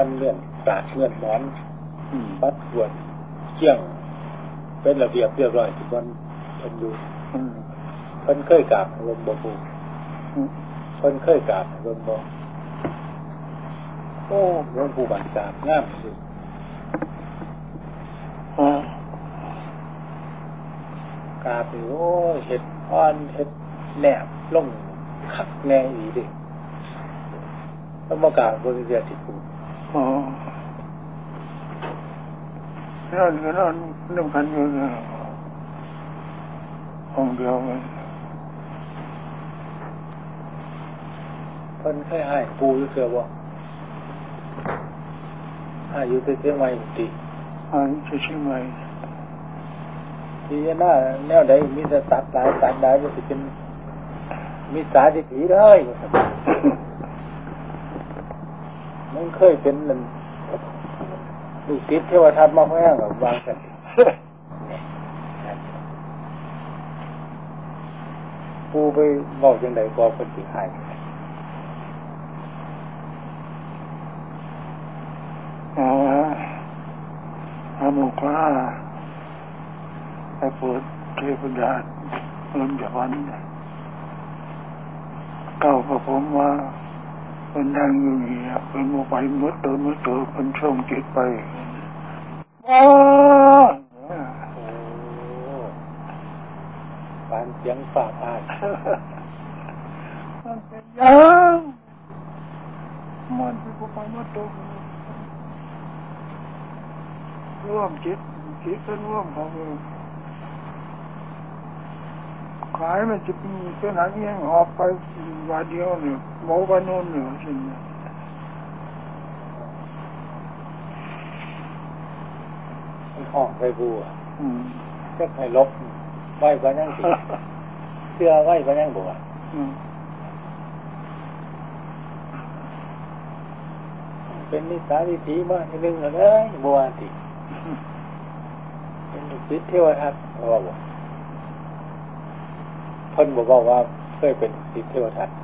อนเลื่อนกาดเลื่อนหมอนปัดปวดเกี่ยงเป็นระเบียบเรียบร้อยทุกวันเพิ่นอยู่เพิ่นเคยกราบลมบ่ปูเพิ่นเคยกราบลมบ่โอ้หลวงปู่บันกราบงามสุดกราบโอ้เห็ดอ่อนเห็ดแหนบลงคักแน่อีดิต้องมากราบบริเวณที่ปูนั่นก็นั่นนึ่งกันอยู่ห้องเดียวกันเพิ่นเคยให้ปูอยู่เสือบ่ให้อยู่ที่เชียงใหม่ติให้ที่เชียงใหม่ที่หน้าแนวใดมีแต่ตัดหลายตัดได้ก็สิเป็นมีสาธิตเลยมันเคยเป็นลูกศิษย์เทวทัตมาแห้งกับวางกันปูไปบอกจังไดก็เป็นสิให้หมู่คล้าไปเปิดเทพญาลมจากวันเก้ากับผมว่าเป็นดังอยู่นี่เป็นโมไปมืดเติมเป็นช่องจิตไปปานเสียงฝ่าพาดมันเป็นยังมันเป็นโมไปมืดเติมร่วมจิตเป็นร่วมของขายมันจะเป็นหางเงี้ยหอบไปวันเดียวเนี่ยโมกันโน่นเนี่ยใช่ไหมมันห้องไปบัวจะให้ลบไหวไปนั่งสิเสื้อไหวไปนั่งบัวเป็นนิสัยวิถีมาทีนึงเลยบัวติเป็นลูกศิษย์เทวทัตว่าบ่เพิ่นบอกว่าเคยเป็นศิษย์เทวทัต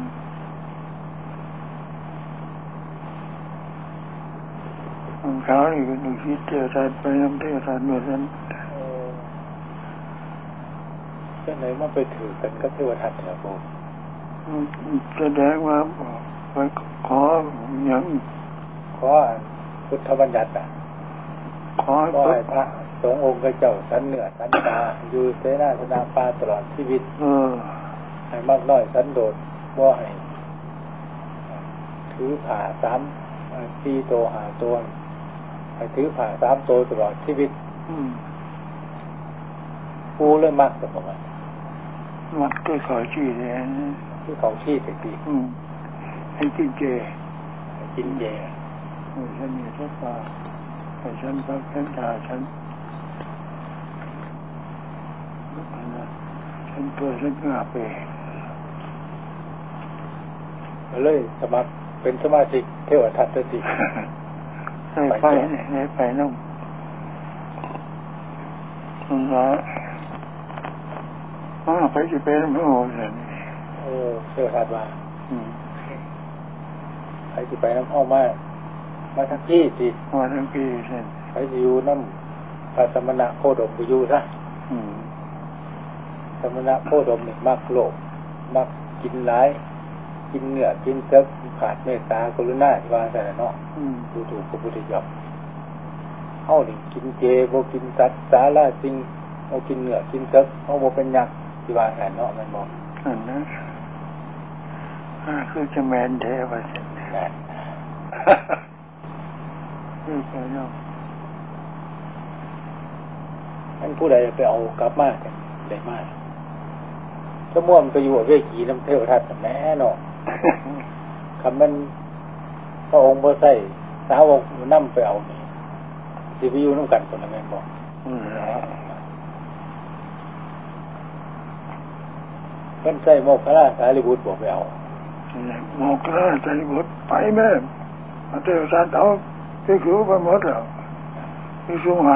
เขานี่เป็นลูกศิษย์เทวทัตไปนำเทวทัตเหมือนกันก็ไหนมาไปถือกันกับเทวทัตเนี่ยบ่แสดงว่าไปขออย่างขอพุทธบัญญัติขอให้พระสงฆ์องค์เจ้าสันเหนือสันตาอยู่เสนาสนะปาตลอดชีวิตให้มากน้อยสันโดษบ่ให้ถือผ่า4 โต 5 ตัวให้ถือผ่า3 โตตลอดชีวิตปูเลยมักแต่ประมาณมักก็ขอชี้เลยที่ของชี้ติดให้กินเจฉันมีทุกข์ให้ฉันพักฉันทาฉันเพื่อฉันงาไปเลยสมัครเป็นสมาชิกเทวทัตติไปน้องไปจะเป็นไม่โอ้ยเทวทัตว่าไปจะไปน้ำอ้อมาทั้งพี่สิมาทั้งพี่ใช่ไปอยู่น้ำพระสมณะโคดมไปอยู่ซะสมณะโคดมนี่มักโลภมักกินหลายกินเนื้อกินเซ็กขาดเมตตากรุณาที่ว่าแต่ละเนาะดูถูกพระพุทธเจ้าเฮานี่กินเจบ่กินสัตว์สาระจริงเอากินเนื้อกินเซ็กเฮาบ่เป็นยักษ์ที่ว่าแต่เนาะมันบ่นั้นคือจะแมนแท้ว่าสิไปเนาะอันผู้ใดไปเอากลับมาได้มากสมมุติมันไปอยู่เวทีน้ำเทวทัตแม่เนาะคำมันพระองค์บ่ใส่สาวกนำไปเอานี่สิไปอยู่นำกันคนละแม่นบ่เพิ่นใส่โมกขลาสารีบุตรบ่ไปเอาโมกขลาสารีบุตรไปแม่เทวทัตเอาที่คือไปหมดแล้วที่สูง500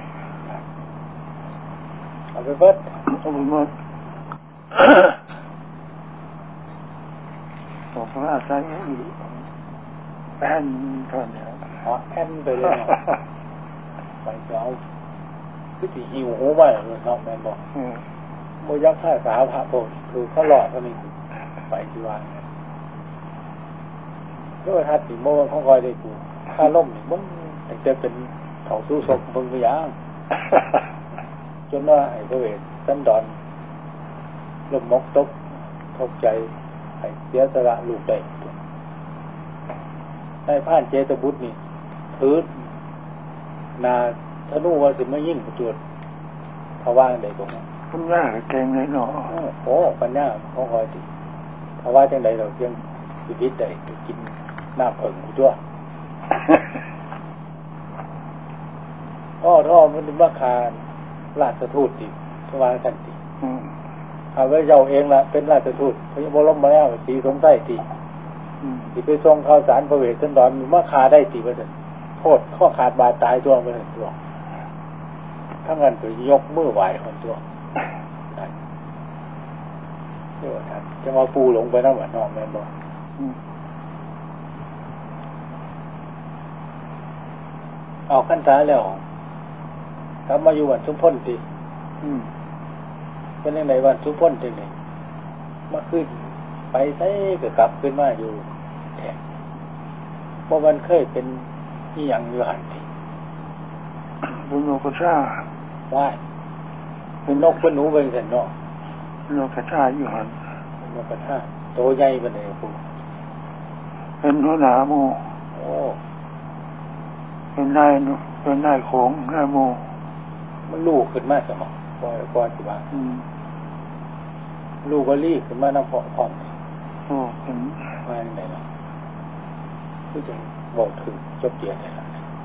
เอาไปเบิดเอาไปหมดโมกขลาสารีบุตรแอนก่อนเนี่ยแอนไปเลยเนาะไปเอาคือสิหิวหูไว้เลยเนาะแม่นบ่บ่ยักษ์ท่าสาพระโพธิ์คือเขาหลอกเท่านี้ไปที่ว่าด้วยทัดสิโมของคอยได้กูถ้าล่มนี่มันจะเป็นเขาสู้ศพเบิ่งตัวอย่างจนว่าไอ้พระเวทสันดอนลมมกตกทกใจไอ้เสียสละลูกได้ในผ่านเจตบุตรนี่ถือนาธนูว่าสิไม่ยิ่งประจวดทว่างได้ตรงนั้นปัญญาเก่งเลยเนาะโอ้ปัญญาของคอยดิทว่าจังใดเราเพียงชีวิตได้กินน้ำเอิงกูตัวท่อมันเป็นว่าคาราชทูตดิทว่ากันดิเอาไว้เจ้าเองละเป็นราชทูตพระบรมมาแล้วสีสงสัยดิที่ไปทรงข่าวสารพระเวทสันดรมันว่าคาได้ตีไปเลยโทษข้อขาดบาดตายตัวไปเลยตัวทั้งนั้นไปยกมือไหวคนตัวเดี๋ยวท่านจะมาปูลงไปนั่งหวานนอนแม่บอกเอาขั้นท้ายแล้วกลับมาอยู่วันสุพนตีเป็นยังไงวันสุพนจังไหนมาขึ้นไปใส่ก็กลับขึ้นมาอยู่แทนเพราะมันเคยเป็นที่ยังอยู่หันทีเป็นนกกระชาว่าเป็นนกเป็นหนูเป็นสันนกนกกระชาอยู่หันนกกระชาโตใหญ่เป็นไงปูเป็นหัวหน้าโมโอ้เป็นนายของนายโมมันลูกขึ้นมาสมองก่อนสิบ้าลูกก็รีบขึ้นมาน้ำพร้อมโอ้เป็นมาอย่างไรล่ะคือจะบอกถึงจบเกียรติเลย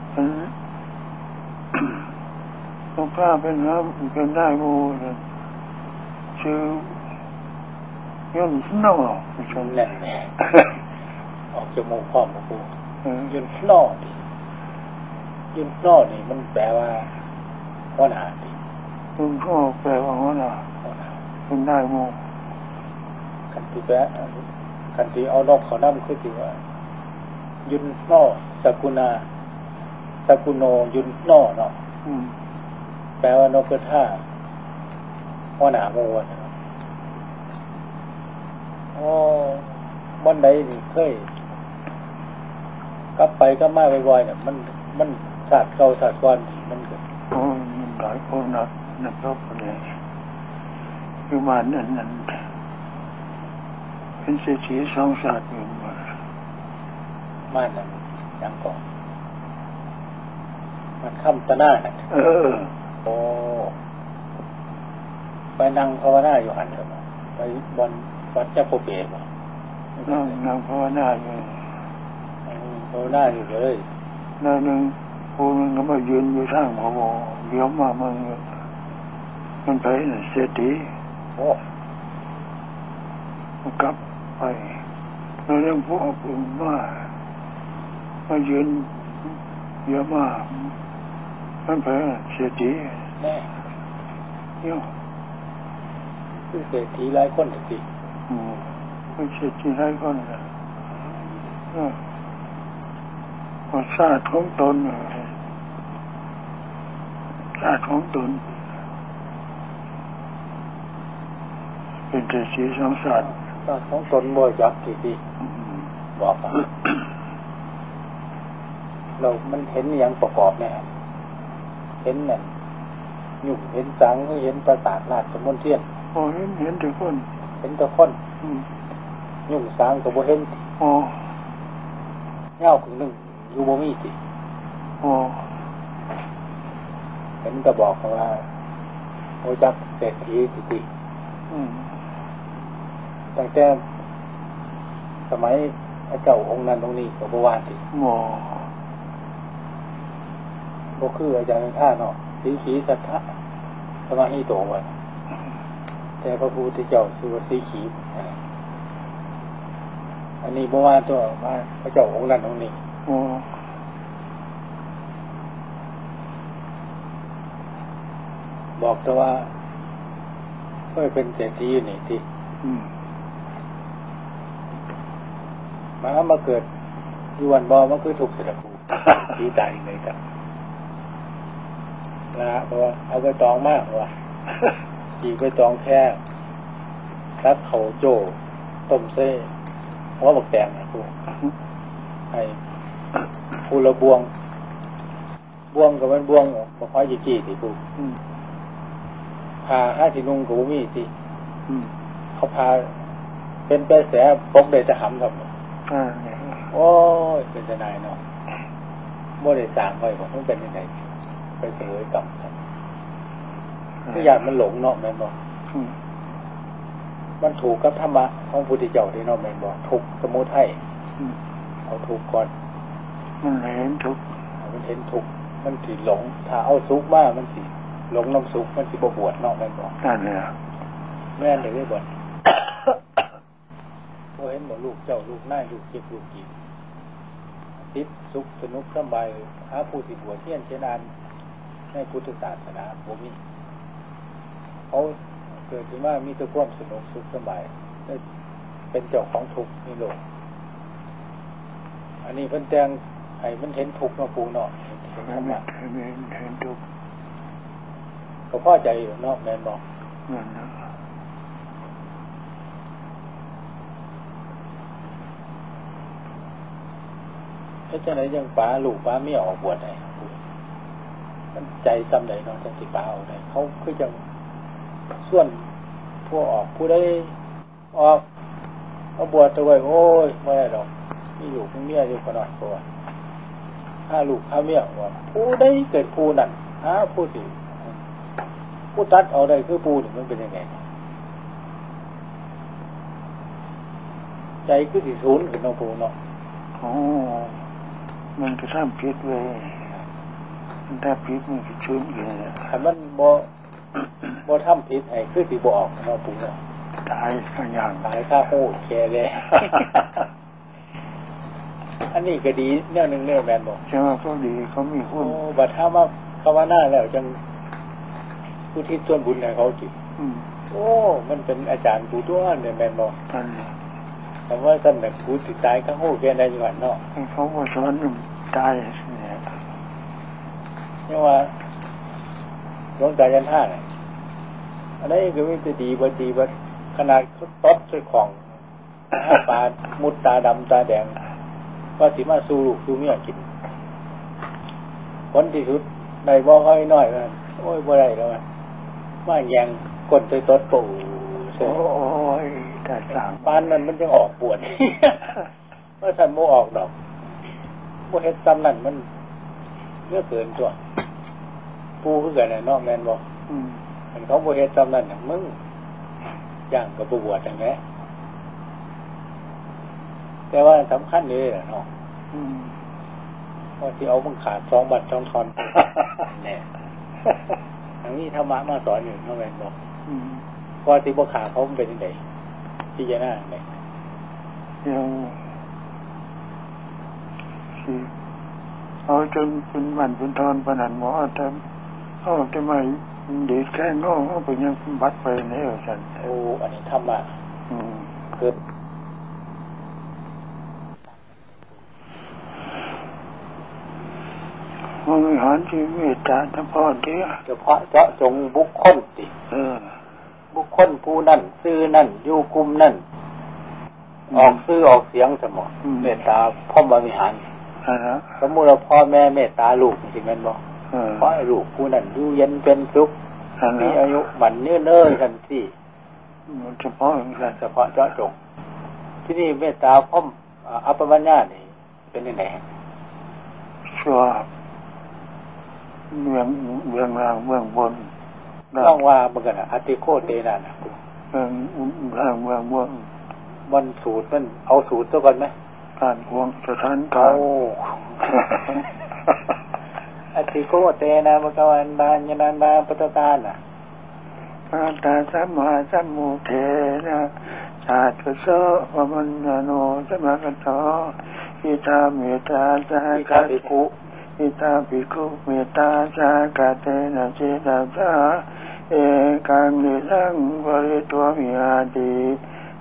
ต้องกล้าเป็นได้โมชื่อยันนอชนแน่แน่ออกจมูกพร้อมกับกูยันนอดิยันนอนี่มันแปลว่าหัวหน้าดิยันนอแปลว่าหัวหน้าเป็นได้โมกันที่แปลกันที่เอานกเขาน้ำคือที่ว่ายุนนอสกุณาสกุโนยุนนอเนาะแปลว่านกกระทาหัวหน้าโมวะบันไดนี่เคยกลับไปก็มาบ่อยๆเนี่ยมันศาสตร์เก่าศาสตร์ก่อนมันเกิดมันหลายคนนะครับเนี่ยคือมันนั่นเป็นเศรษฐีสองศาสตร์อยู่มันนั่นยังก่อนมันค่ำตะหน้าโอ้ไปนั่งภาวนาอยู่หันเถอะไปบนวัดเจ้าพ่อเป๋บ่นั่งภาวนาอยู่ภาวนาอยู่เลยนั่นหนึ่งผู้นึงก็มายืนอยู่ทางพมเลี้ยวมามันไปเศรษฐีโอ้กลับไปแล้วเรื่องพวกผมมายืนเยอะมากมันไปเศรษฐีแน่คือเศรษฐีหลายคนสิไม่เศรษฐีหลายคนนะชาติของตนชาติของตนเป็นเศรษฐีสองชาติชาติของตนบ่ยักษ์ที่บอกเรามันเห็นอย่างประกอบเนี่ยเห็นเนี่ยหยุ่งเห็นสังเห็นประสาทราชมนเทียนเห็นแต่คนเห็นแต่คนยุ่งสังกับบ่เห็นเงาครึ่งนึงอยู่บ่มีสิเห็นก็บอกว่าโอจักเศรษฐีสิตั้งแต่สมัยพระเจ้าองค์นั้นองค์นี้ก็บ่ว่าสิบ่คืออาจารย์ท่าเนาะสีขีสัทธะสมาหิโตวะแต่พระพุทธเจ้าชื่อว่าสีขีอันนี้บ่ว่าตัวว่าพระเจ้าองค์นั้นองค์นี้บอกแต่ว่าก็เป็นเศรษฐีนี่ที่มาเกิดอยู่วันบ่มันคือทุกข์เสียละกูดีใจเลยครับนะเพราะว่าเอาไปตองมากว่ะจีไปตองแค่ตัดเขาโจ้ต้มเส้หัวบักแตงนะกูให้กูละบวงกับมันบวงบ่ค่อยจีกี้สิกูพาห้าสินุ่งกูมีสิเขาพาเป็นไปแสปกเดชจะหำครับโอ้ยเป็นจะนายเนาะโมเดสางไว้ผมต้องเป็นยังไงไปเสวยกรรมครับทุกอย่างมันหลงเนาะแม่นบอกมันถูกกับธรรมะของพุทธเจ้าที่เนาะแม่นบอกถูกสมุทัยเอาถูกก่อนมันเห็นถูกมันสิหลงถ้าเอาสุขมากมันสิหลงน้ำสุขมันสิบวชเนาะแม่นบอกนั่นแหละแม่นเลยไม่บ่นพอเห็นหมดลูกเจ้าลูกนายลูกเก็บลูกกินติดสุขสนุกสบายหาผู้สิบวชเที่ยนเชนานในพุทธศาสนาบ่มีเขาเกิดขึ้นมามีแต่ความสนุกสุขสบายเป็นเจ้าของทุกข์ในโลกอันนี้เพิ่นแต่งให้มันเห็นทุกข์เนาะปูเนาะเห็นทุกข์ก็พอใจอยู่เนาะแม่นบอกถ้าจะไหนยังป้าลูกป้าไม่ออกบวชไหนมันใจจำไหนเนาะจังสิป้าเอาไหนเขาคือจังส่วนผู้ออกผู้ได้ออกเอาบวชตัวไว้โอ้ยไม่ได้หรอกนี่อยู่เมียอยู่ขนาดตัวถ้าลูกถ้าเมียว่าผู้ได้เกิดผู้นั่นผู้สิผู้ตัดเอาได้คือผู้นี่มันเป็นยังไงใจคือสิศูนย์ขึ้นเนาะผู้เนาะมันจะทำผิดเว้ยมันถ้าผิดมันจะชื้นเลยถ้ามันบ่ทำผิดให้คือสิบ่ออกเนาะปู่เนาะตายข้างอย่างตายข้าโหดแค่เลยอันนี้ก็ดีแนวนึงแนวแมนบอกใช่ไหมก็ดีเขามีหุ้นบัดถ้ามาภาวนาแล้วจังผู้ที่ส่วนบุญให้เขาจิโอ้มันเป็นอาจารย์ปู่ตัวเนี่ยแมนบอกแต่ว่าท่านแบบผู้ติดตายข้าโหดแค่ใดจังหวัดเนาะเขาบอกสอนตายเนี่ยนี่ว่าหลวงตายันท่าเนี่ยอันนี้ก็ไม่จะดีบ่ขนาดเขาตบด้วยของปลามุดตาดำตาแดงว่าสิมาสู้ลูกสู้เมียกินผลที่สุดในบ่ค่อยน้อยมันโอ้ยบ่ได้แล้วมันมาแยงก้นใส่ตดปู่โอ้ยแต่สามปานนั้นมันจึงออกปวดเมื่อท่านโมออกดอกโมเฮ็ดซ้ำนั่นมันเมื่อเกินตัวปูคือกันน่ะเนาะแม่นบ่มันเขาโมเฮ็ดซ้ำนั่นมึงย่างกับบวชอย่างนี้แต่ว่าสำคัญเลยเนาะว่าที่เอามึงขาด2 บัตร2 ทอนเนี่ยทางนี้ธรรมะมาสอนอยู่เนาะแม่นบ่พอที่บ่ขาดเขาเป็นยังไงพิจารณาไงยังเอาจนเป็นบัตรเป็นทอนปนันหมอแต่เอาจะไม่เด็กแค่งอเอาไปยังบัดไปในฉันโอ้อันนี้ธรรมะคือมันมีหารที่เมตตาเฉพาะเดียวเฉพาะเจาะจงบุคคลสิบุคคลผู้นั่นซื่อนั่นอยู่กลุ่มนั่นออกซื่อออกเสียงสมองเมตตาพ่อมบริหารสมมุติเราพ่อแม่เมตตาลูกจริงๆแม่นบ่เพราะลูกผู้นั้นอยู่เย็นเป็นสุขมีอายุมันเนิ่นๆกันสิเฉพาะเจาะจงที่นี่เมตตาพ่อมอัปปมัญญานี่เป็นยังไงชัวเมืองล่างเมืองบนต้องว่าเมื่อกันอติโคเตนะนะเมืองล่างเมืองบนมันสูตรมันเอาสูตรตัวก่อนไหมการห่วงสถานการณ์อติโคเตนะมกวันดานยนันดาปัตตานะอาตาสัมมาสัมมุเทนะสาธุโสวมัญญโนสัมมากัตโตอิตาเมตตาสากาภิกขุอิตาภิกขุเมตตาสากาเตนะเจตาสาเอกังนิสังบริตัวมิอาติ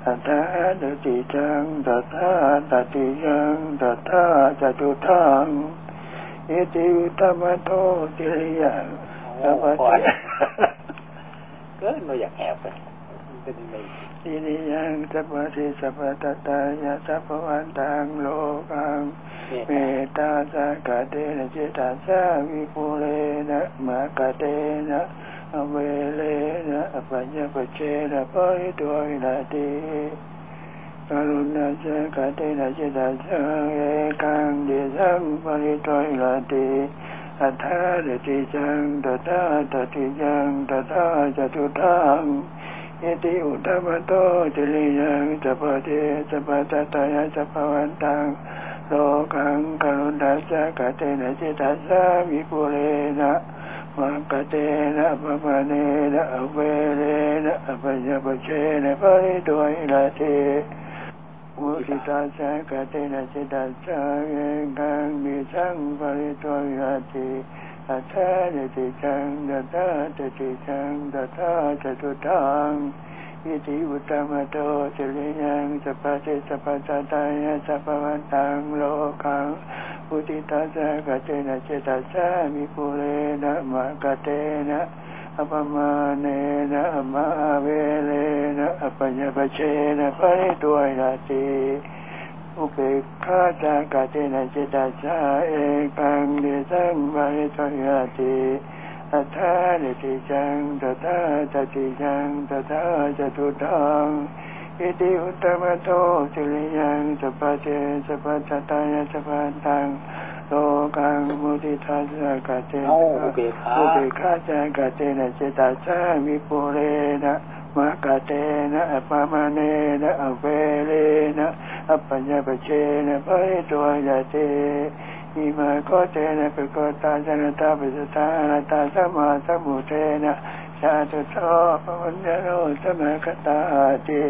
อัตถาตติจังตัทธาตติยังตัทธาจตุทังอิติอุตตมโตติริยังสัพพะเกิดเราอยากแอบไปเป็นยังไงติริยังสัพพะสิสัพพะตตายะสัพพวันตังโลกังเมตตาสักเตนะจิตตาสาวิปุเรนะมะกเตนะอเวเลนะอปัญญปเชนะปริโตวินาติกรุณาสักเตนะจิตตาสังเอกังดิสังปริโตวินาติอัตถาตติจังตัทธาตติยังตัทธาจตุทังอิติอุตตมโตติริยังสัพพะเทสัพพะตตายะสัพพวันตังโลกังกรุณาสักเตนะจิตตาสาวิปุเรนะมังคเตนะปะมะเนนะอเวเรนะอปัญญปเชนะปริโตวินาติมุทิตาสังกเตนะจิตตาสังเอกังมิสังปริโตวินาติอัตถาตติจังตัทธาตติจังตัทธาจตุทังอิติอุตตมโตติริยังสัพพะเทสัพพะตตายะสัพพวันตังโลกังมุทิตาสังกเตนะจิตตาสามิปุเรนะมะกเตนะอปมาเนนะมะเวเลนะอปัญญปเชนะปริโตวินาติอุเบกขาสังกเตนะจิตตาสาเอกังดิสังปริโตวินาติอัตถาตติจังตัทธาตติยังตัทธาจตุทังอิติอุตตมโตติริยังสัพพะเทสัพพะตตายะสัพพะตังโลกังมุทิตาสังกเตนะอุเบกขาสังกเตนะจิตตาสามิปุเรนะมะกเตนะอปามะเนนะอเวเรนะอปัญญปเชนะปริโตวินาติอิมาโคเตนะปะโกตาจนะตาปิสตาอนัตตาสัมมาสัมพุทเทนะชาตุโตปวัญญโนสมะคตาติ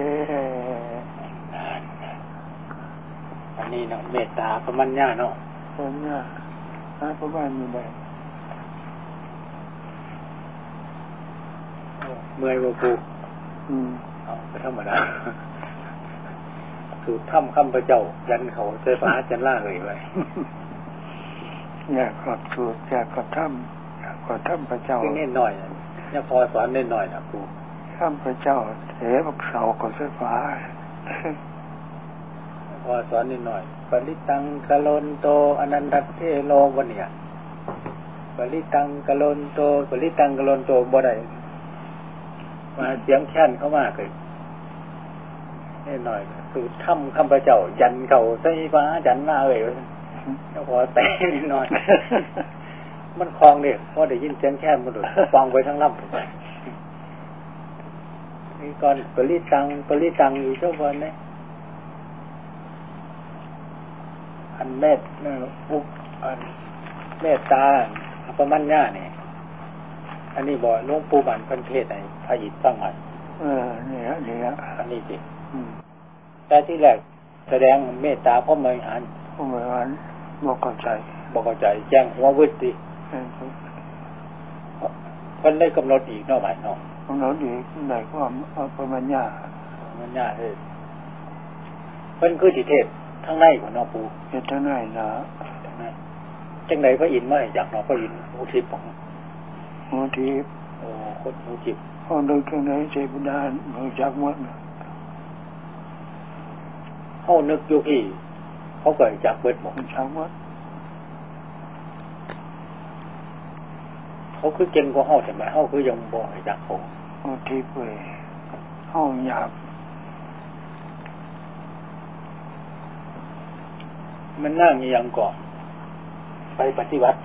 อันนี้เนาะเมตตาปมัญญาเนาะปมัญญาประมาณนี้ได้เมื่อยบ่ปูเอาไปธรรมดาสูตรถ้ำข้าพเจ้ายันเขาเจอพระจันล่าเลยไว้อยากขอบสูตรอยากขอบถ้ำอยากขอบถ้ำพระเจ้าเน้นหน่อยเนี่ยพอสอนเน้นหน่อยนะครูถ้ำพระเจ้าเสบักเสากับเสื้อฟ้าพอสอนเน้นหน่อยปริตังกะโลนโตอนันตเทโลวันเนี่ยปริตังกะโลนโตปริตังกะโลนโตบ่ได้มาเสียงแค้นเข้ามาเลยนี่หน่อยสูตรถ้ำข้าพเจ้ายันเขาใส่ฟ้ายันหน้าเลยแล้วพอแต่นิดหน่อยมันคลองเนี่ยพอได้ยินเสียงแค้นมันดูฟังไปทั้งลำไปนี่ก่อนปริตังอยู่เจ้าวันนี้อันเมตอันเมตตาปมัญญาเนี่ยอันนี้บอกหลวงปู่บันพันเทศในพระอิฐตั้งมันเนี่ยอันนี้สิแต่ที่แรกแสดงเมตตาพ่อเมยหันบอกเข้าใจแจ้งหัววิธีเพิ่นได้กำหนดอีกนอกหมายนอกกำหนดอีกไหนความประมัญญาเลยเพิ่นคือสิเทศทั้งในของนอกปูเทศทั้งในนะจังไหนพระอินทร์มาจากนอกพระอินทร์อุทิศของอุทิศคนอุทิศห้องเดินข้างในเจบุดานมือจักมัดเขานึกอยู่ที่เขาเกิดจากเบิดหมดจักมัดเขาคือเก่งกว่าเขาใช่ไหมเขาคือยังบ่อยจากเขาอุทิศไปห้องหยาบมันนั่งยังก่อนไปปฏิบัติ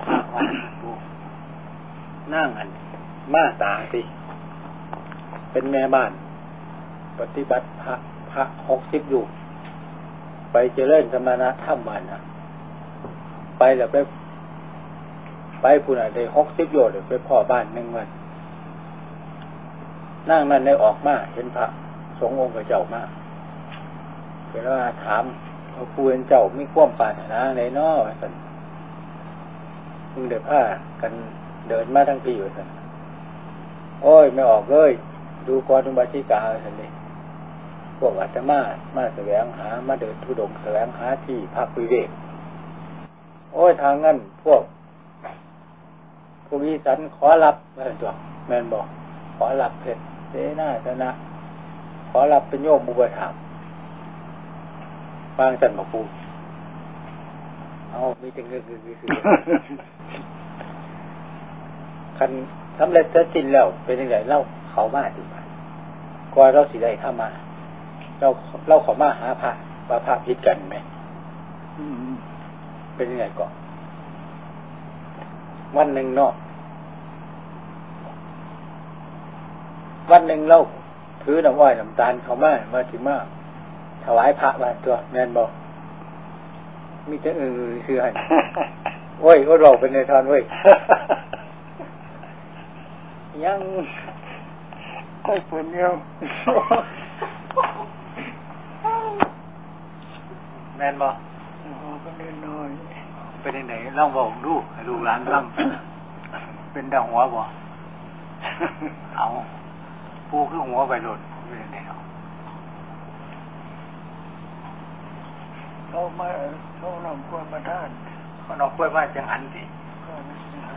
นั่งอันมาตาสิเป็นแม่บ้านปฏิบัติพระ60อยู่ไปเจริญสมณธรรมบ้านนะไปแล้วไปผู้ไหนได้60โยชน์ไปพ่อบ้าน1วันนั่งนั่นได้ออกมาเห็นพระสงฆ์องค์เจ้ามาเวลาถามเขาพูดเจ้าไม่คว่ำปานนะในนอสันมึงเดือดผ้ากันเดินมาทั้งปีอยู่สันโอ้ยไม่ออกเลยดูกรทุบาชิกาสันนี่พวกอาตมาแสวงหามาเดินธุดงค์แสวงหาที่พักวิเวกโอ้ยทางนั้นพวกอีสันขอรับแม่นตัวแม่นบอกขอรับเพชรเสนาสนะขอรับเป็นโยมอุปถัมภ์บางสันบอกปูเอามีแต่เงินคือคันสำเร็จจะสิ้นแล้วเป็นยังไงเล่าเขามาดีกว่าก่อนเราสิได้เข้ามาเราเขามาหาพระพิษกันไหมเป็นยังไงก่อนวันหนึ่งเนาะวันหนึ่งเราถือน้ำอ้อยน้ำตาลเขามาถึงมาถวายพระบาทตัวแม่นบอกมีแต่คือให้โอ้ยก็เราเป็นในทอนเว้ยยังได้ผลเดียวแม่นบอกก็เล่นน้อยเป็นยังไงลองบอกดูให้ลูกหลานฟังเป็นดาวหัวบ่เอาปูคือหัวไปหล่นเป็นยังไงเนาะเขานำกล้วยมาท่านเขานำกล้วยมาจังหันสิก็ไม่จังหัน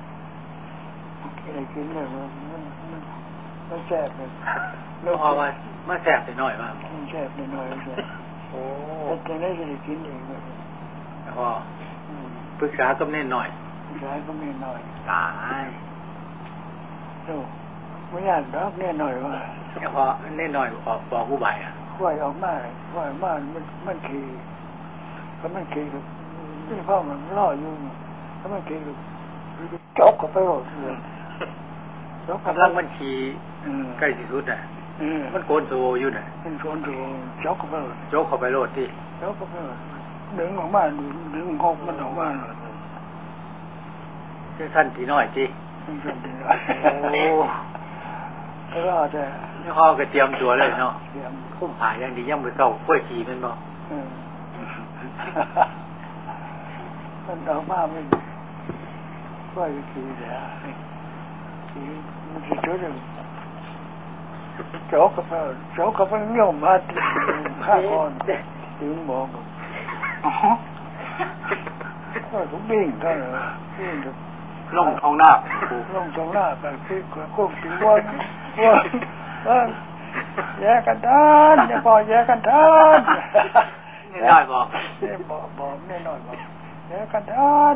กินเลยมันแซ่บเลยแล้วพอมาแซ่บไปหน่อยมากมันแซ่บไปหน่อยเลยโอ้แต่ได้จะได้กินเองเลยแล้วพอปรึกษาก็เน้นหน่อยปรึกษาก็เน้นหน่อยตายโอ้ไม่ยากรับเน้นหน่อยว่าแล้วพอเน้นหน่อยบอกผู้ใบอ่ะค่อยออกมามันขี่ก็มันขี่ที่พ่อมันล่ออยู่ก็มันขี่จกเข้าไปหมดเลยกำลังมันขี่ใกล้ที่สุดอ่ะมันโกนโซอยู่น่ะมันโกนโซจกเข้าไปโลดที่จกเข้าไปดึงออกมาดึงหอกมันออกมาคือท่านที่น้อยที่ท่านที่น้อยโอ้แล้วก็จะนี่พ่อก็เตรียมตัวเลยเนาะคุ้มผายอย่างดีย่ำมือเศร้าค่อยขี่มันบ่มันออกมาไม่ค่อยขี่แล้วขี่มันจะช่วยโจกกับมันโยมมาข้าก่อนถึงมองก็บิ่งกันบิ่งลงท้องหน้าไปคือควบถึงว่าแยกกันท่านเนี่ยพอแยกกันท่านนี่น้อยบอกเนี่ยบอกนี่น้อยบอกแยกกันท่าน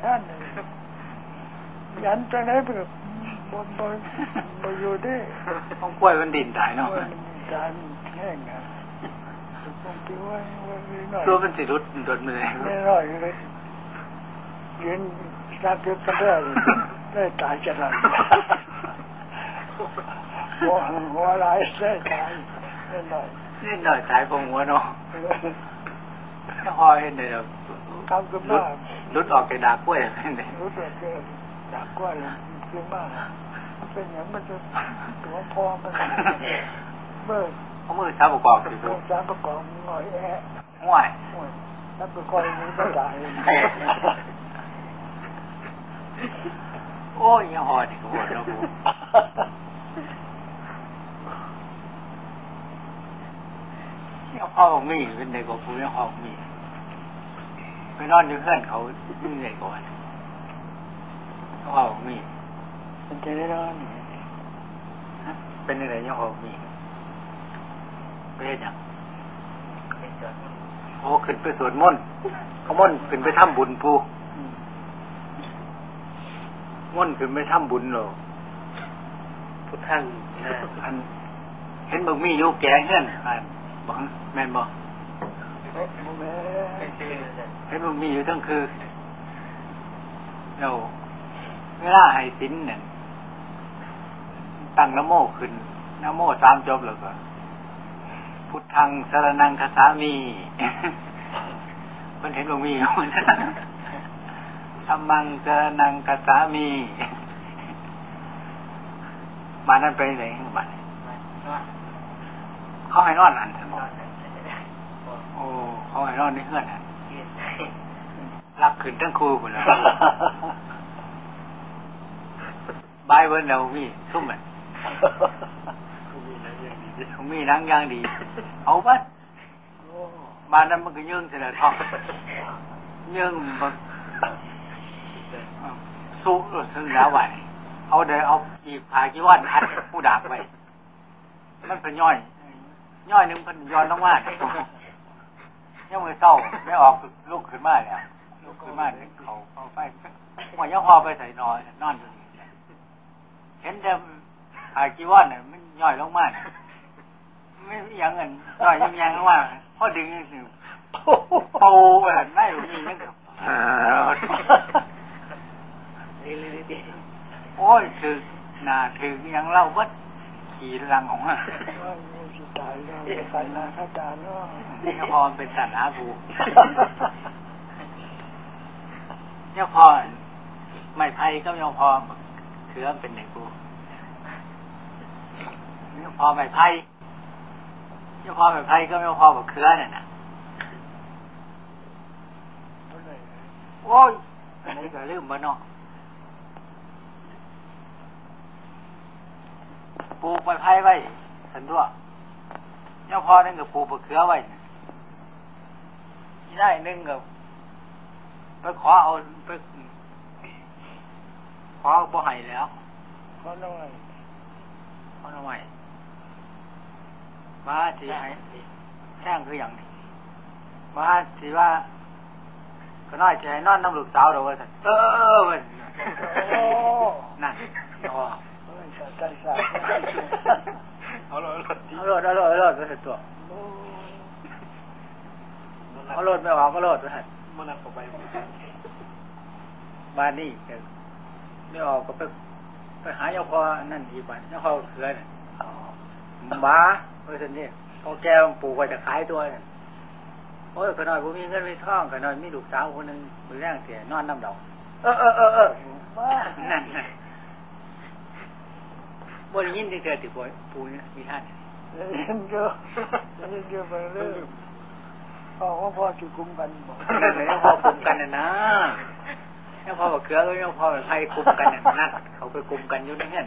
ยันจังไหนไปบนอยู่ดิต้องกล้วยมันดินตายเนาะตายแห้งนะต้องคิดว่าน้อยตัวมันสิรุดโดนมือไม่น้อยเลยยืนนับยกกันได้ตายจะได้หัวลายได้ตายนิดหน่อยตายพงหัวเนาะถ้าพอเห็นเลยทำขึ้นมารุดออกแกดากล้วยเห็นรุดออกแกดากกล้วยขึ้นมาเป็นอย่างมันจะตัวพอมันเมื่อเอามือซับประกอบสิมือซับประกอบง่อยแอะง่อยซับประกอบมือก็ตายโอ้ยยังหอดอีกหัวแล้วกูยังพ่อมีเป็นเด็กกว่ากูยังพ่อมีไปนอนอยู่เพื่อนเขาเหนื่อยกว่าพ่อมีเป็นใจได้ร้อนเป็นอะไรยังพ่อมีไปเห็นยังโอ้ขึ้นไปสวดมนต์เขามนต์ขึ้นไปทำบุญปูม่อนคือไม่ทำบุญหรอกพุทธังเห็นบอกมีอยู่แก่เงี้ยบอกแม่นบอกเห็นบอกมีอยู่ทั้งคือเราเวลาให้ศีลเนี่ยตั้งนะโมขึ้นนะโม3 จบแล้วก็พุทธังสรณังคัจฉามิมันเห็นบอกมีอยู่ธัมมังสรณังคัจฉามิมานั่นไปไหนบ้านเขาให้นอนนั่นใช่ไหมโอ้เขาให้นอนในเฮือนน่ะรับขึ้นทั้งคู่คนละบายเวิร์นเรามีทุ่มเหมือนมีหนังอย่างดีเอาบ้านบ้านนั้นมันก็ยื่งเสด็จทองยื่งมันสู้ซึ่งแล้วไหวเอาเดี๋ยวเอาจีบผากี่วันอัดผู้ดาบไว้มันเป็นย่อยนึงเป็นย้อนลงมายังมือเศร้าไม่ออกลุกขึ้นมาเนี่ยลุกขึ้นมาเนี่ยเขาไปหัวยังพอไปใส่นอนตรงนี้เห็นแต่ผากี่วันเนี่ยมันย่อยลงมาไม่ยังเงินย่อยยังลงมาพอดึงนี่โป้แบบได้หรือมีนั่นกับโอ้ยถึงหนาถึงยังเล่าวัดขี่รังของอ่ะตายแล้วใส่นาข้าตาเนาะนี่พอเป็นสันหาภูเนี่ยพอไม่ไพ่ก็ยังพอเถือเป็นหนึ่งภูเนี่ยพอไม่ไพ่เนี่ยพอไม่ไพ่ก็ยังพอแบบเถือเนี่ยนะโอ้ยอันนี้ก็ลืมมาเนาะปลูกไม้ไผ่ไว้สันตัวเนี่ยพอนึงกับปลูกมะเขือไว้นี่ได้นึงกับไปขอเอาไปขอบ่ให้แล้วขอหน่อยมาที่ให้แท่งคืออย่างนี้มาที่ว่าก็น้อยใจนอนน้ำลูกสาวเราว่าสันมันนั่นอ๋อเอาโลดก็เสร็จตัวเอาโลดไม่ออกก็โลดนะมันนับไปบ้านนี่ไม่ออกก็ไปหายาพอนั่นอีกบ้านยาพอเขือนบ้าเพราะฉะนั้นเนี่ยเขาแก้วปลูกไว้จะขายตัวเนี่ยโอ้ยขน้อยผมมีเงินมีทองขน้อยมีลูกสาวคนหนึ่งมือแรงเสียนอนน้ำดอกบ้านั่นบริยินที่เกิดติดปูนี่มีท่านเห็นเยอะไปเรื่อยพ่อจุกุมกันบอกนั่นเลยพ่อกุมกันนะแล้วพ่อบอกเกลือก็ยังพ่อไทยกุมกันนั่นเขาไปกุมกันอยู่นั่น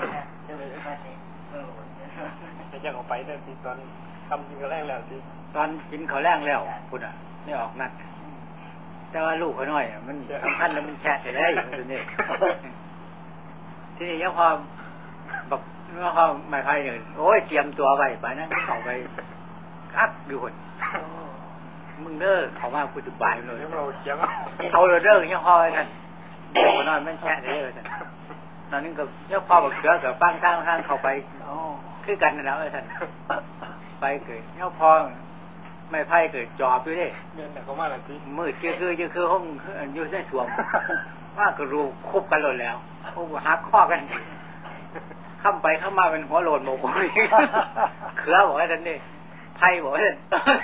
จะยังออกไปได้ทีตอนทำกินข้าวแรงแล้วทีตอนกินข้าวแรงแล้วคุณอ่ะไม่ออกนั่นแต่ว่าลูกเขาหน่อยมันสำคัญแล้วมันแฉะได้ตัวนี้ที่นี่ยังพอบอกว่าเขาไม่ใครเนี่ยโอ้ยเตรียมตัวไปไปนั่งเข้าไปคักดูคนมึงเด้อเขาว่าพูดถึงบ่ายเลยเขาเลยเด้อยังพอไอ้ท่านเด็กคนน้อยมันแฉะเลยท่านตอนนี้ก็ยังพอบอกเสือกับปั้งข้างเข้าไปคือกันนั่นแล้วไอ้ท่านไปเกิดยังพอไม่ไพ่เกิดจอบด้วยดิเงินแต่เขามาอะไรที่มืดคือห้องอยู่ในสวมว่ากระรูคุบกันหมดแล้วโอ้หักข้อกันข้ามไปข้ามมาเป็นหัวโลนโมกุยเขือบอกให้ท่านนี่ไพ่บอกให้ท่าน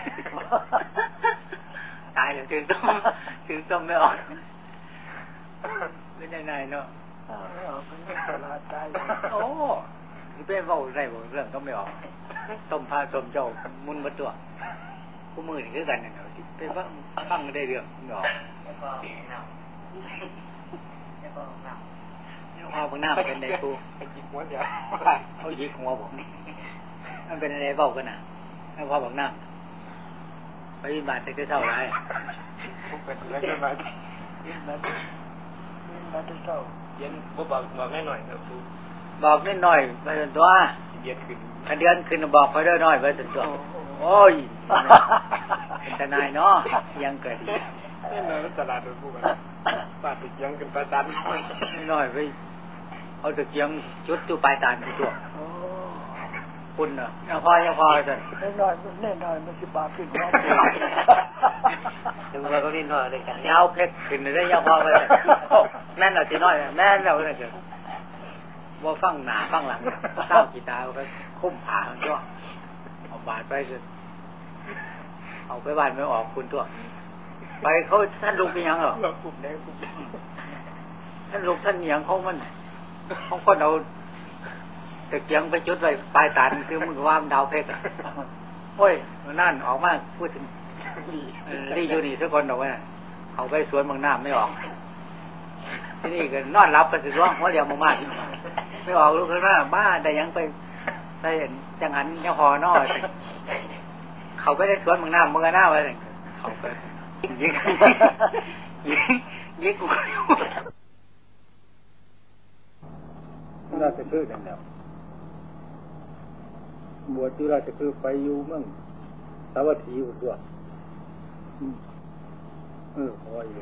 ตายเลยถึงต้องไม่ออกไม่ได้นายเนาะโอ้ที่เป็นว่าไรบอกเรื่องก็ไม่ออกต้มพาต้มเจ้ามุนมาตัวผู้มือนี่คือกันเนี่ยเป็นว่าฟังได้เรื่องไม่ออกพอพงหน้าเป็นในกูยิกหัวเดียวเขายิกหัวผมมันเป็นอะไรเบากันนะแล้วพอบอกหน้าไปวิบากแต่ก็เท่าไรเป็นแล้วก็มาเท่าเย็นบอกให้หน่อยครับบอกนิดหน่อยไปจนตัวเย็นขึ้นเดือนขึ้นบอกเขาได้หน่อยไปจนตัวโอ้ยเป็นทนายเนาะยังเกิดนี่นายตลาดโดนผู้กันปาติยังกันประจันน้อยไปเอาตะเกียงจุดตู้ปลายตาลไปตัวคุณเนาะยังพอจะน้อยมันสิบาทขึ้นน้อยถึงเราก็นิดหน่อยเลยกันยาวเพชรขึ้นได้ยังพอไปแม่นเราจีน้อยแม่นเราเนี่ยเกิดว่าฟังหนาฟังหลังเศร้ากีตาร์ก็คุ้มผามันก็เอาบาดไปเลยเอาไปบ้านไม่ออกคุณตัวไปเขาท่านลุงเป็นยังหรอท่านลุงท่านเหนียงเขามันเขาก็เอาตะเกียงไปจุดไปปลายตาคือมึงว่ามันดาวเพชรโอ้ยนั่นออกมาพูดถึงรีอยู่นี่สักคนบอกว่าเขาไปสวนบางน้ำไม่ออกที่นี่ก็นอนรับไปสิร้องเพราะเดียวมากๆไม่ออกลูกขึ้นมาบ้าแต่ยังไปใส่จังหันยังพอนอเขาไปได้สวนเมืองหน้าเมืองหน้าไว้เลยเขาไปยิงกูราชคือนั่นแหละบวชที่ราชคือไปอยู่เมืองสาวัตถีอยู่ตัวพออยู่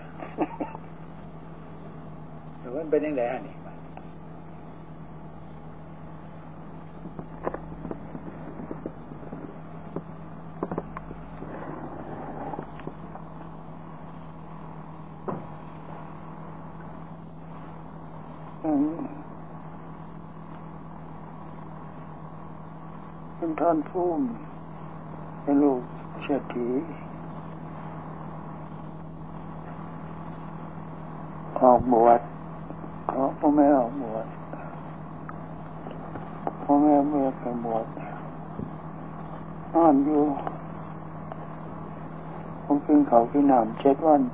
แต่ว่าเป็นยังไงนี่เป็นท่านภูมิเป็นลูกเศรษฐีออกบวชพ่อแม่ออกบวชพ่อแม่เมื่อไปบวชนอนอยู่ผมกินเขากินน้ำ7 วัน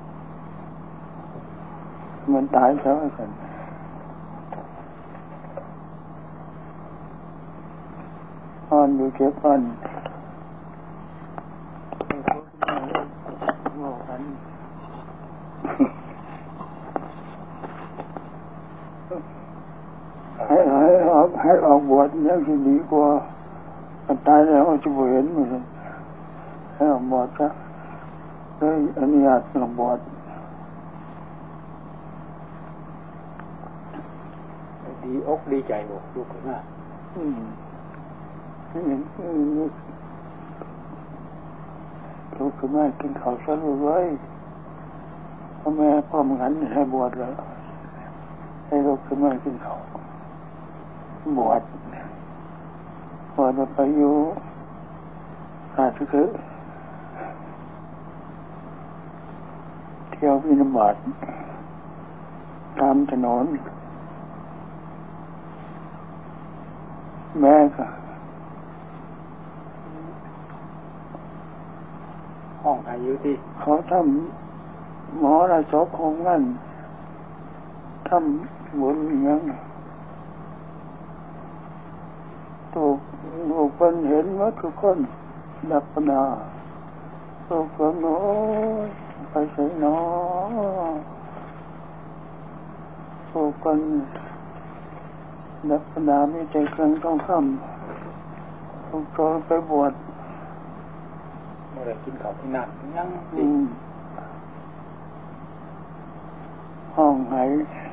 มันตายซะไอ้คนนอนอยู่7 วันบอกกันให้ออกบวชยังจะดีกว่าตายแล้วจะบ่เห็นเหมือนให้ออกบวชซะเลยอนุญาตออกบวชดีอกดีใจบอกลูกขึ้นมาลูกขึ้นมากินข้าวซะเลยพ่อแม่พ่อมึงหันให้บวชแล้วให้ลูกขึ้นมากินข้าวบวชไปอยู่ราชคือเที่ยวบิณฑบาตตามถนนแม่ก็ห้องอายุที่เขาทำหมอราชบของงั้นทำบุญยังถูกคนเห็นว่าทุกคนดับปัญหาถูกคนโน้ไปใส่น้อถูกคนดับปัญหาไม่ใจเครื่องต้องทำถูกคนไปบวชเมื่อไรกินข้าวที่นั่นยังห้องไหน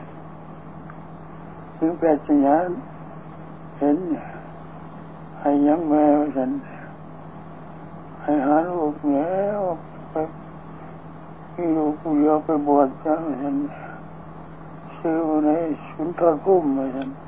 ถึงแปดสัญญาเห็นให้ยังแม่ฉันให้หาลูกแล้วไปมีลูกผู้เดียวไปบวชจังฉันซื้อในสุนทรภูมิมาฉัน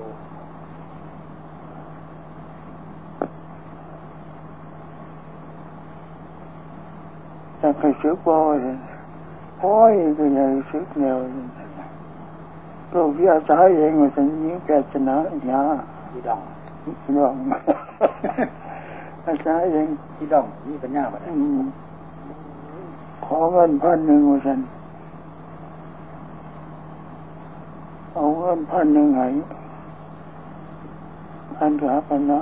จะไปซื้อบ่อยโอ้ยก็ยังซื้อแนวโลกวิทยาศาสตร์เองว่าฉันยิ่งแก่ชนะยาที่ดองอาจารย์เองที่ดองนี่ปัญญาแบบขอเงิน1,000ว่าฉันเอาเงิน1,000ให้อันหาปัญญา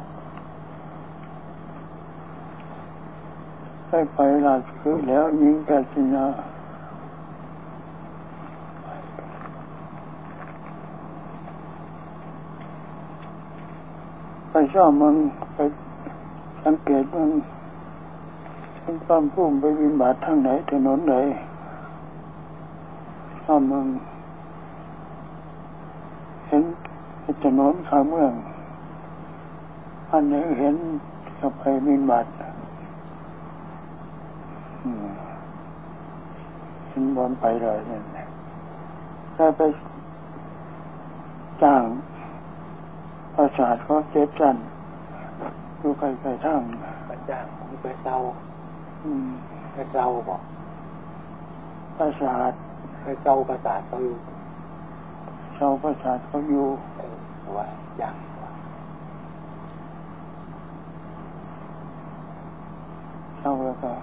ไปราชคือแล้วยิงแก่ชนะไปชอบมึงไปสังเกตมึงเป็นความพุ่มไปวินบาททางไหนถนนไหนชอบมึงเห็นถนนข้างเมืองอันไหนเห็นก็ไปวินบาทเห็นบอลไปเลยเนี่ยได้ไปจ้างประสาทเขา7 ชั้นอยู่ใกล้ๆทางประจ้างมีไปเศร้าไปเศร้าบอกประสาทไปเศร้าประสาทเขาอยู่เศร้าประสาทเขาอยู่ว่าอย่างเศร้าแล้วก็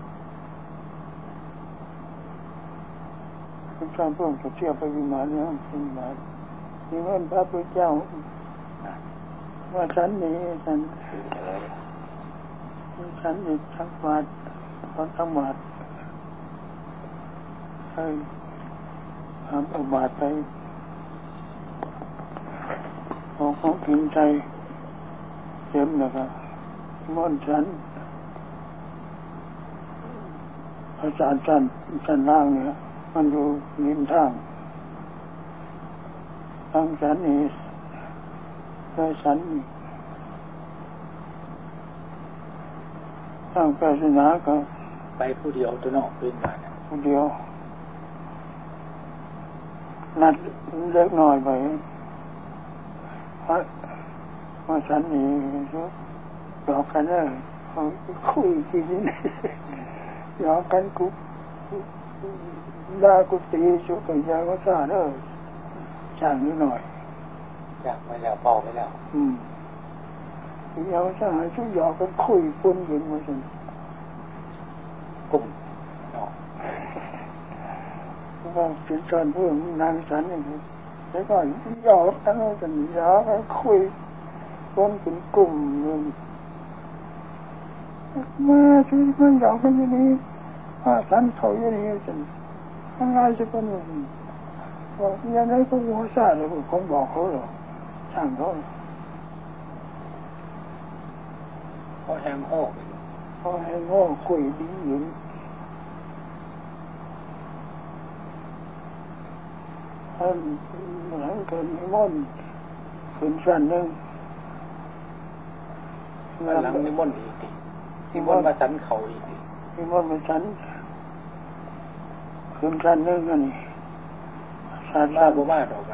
ทุกท่านเพิ่มจะเที่ยวไปวิมานเนี่ยวิมานนี่มันพระพุทธเจ้าว่าฉันนี้ฉันอีกทั้งบาททั้งบาทให้ทำเอาบาทไปของกินใจเต็มเลยครับม่อนฉันอาจารย์ชั้นล่างเนี่ยมันอยู่ริมทางทางฉันนี่ได้ฉันทางศาสนาก็ไปผู้เดียวตัวนอกเป็นมาผู้เดียวนัดเล็กน้อยไปว่าฉันนี่หยอกกันเลยคุยกินนี่หยอกกันกูด่ากูตีชุกยาก็ซ่าเด้อช่างนิดหน่อยช่างไปแล้วเป่าไปแล้วยาก็ซ่าชุกหยอกกันคุยปุ่นกินมาสิกลุ่มเนาะว่าสิจอนเพื่อนนางฉันนี่แล้วก็หยอกกันกันหยอกกันคุยปุ่นกินกลุ่มนึงมาช่วยมันหยอกกันอย่างนี้ว่าฉันเขาอย่างนี้ฉันอะไรจะเป็นว่าอย่างไรก็หัวซาเลยผมบอกเขาหรอช่างเขาแหงโอ้เขาแหงโอ้คุยดีอยู่ท่านหลังเกิดนิมนต์ขึ้นชั้นหนึ่งหลังนิมนต์อีกนิมนต์มาชั้นเขาอีกนิมนต์มาชั้นขึ้นชั้นหนึ่งนี่ชาติบ้าบ่มาดอกกัน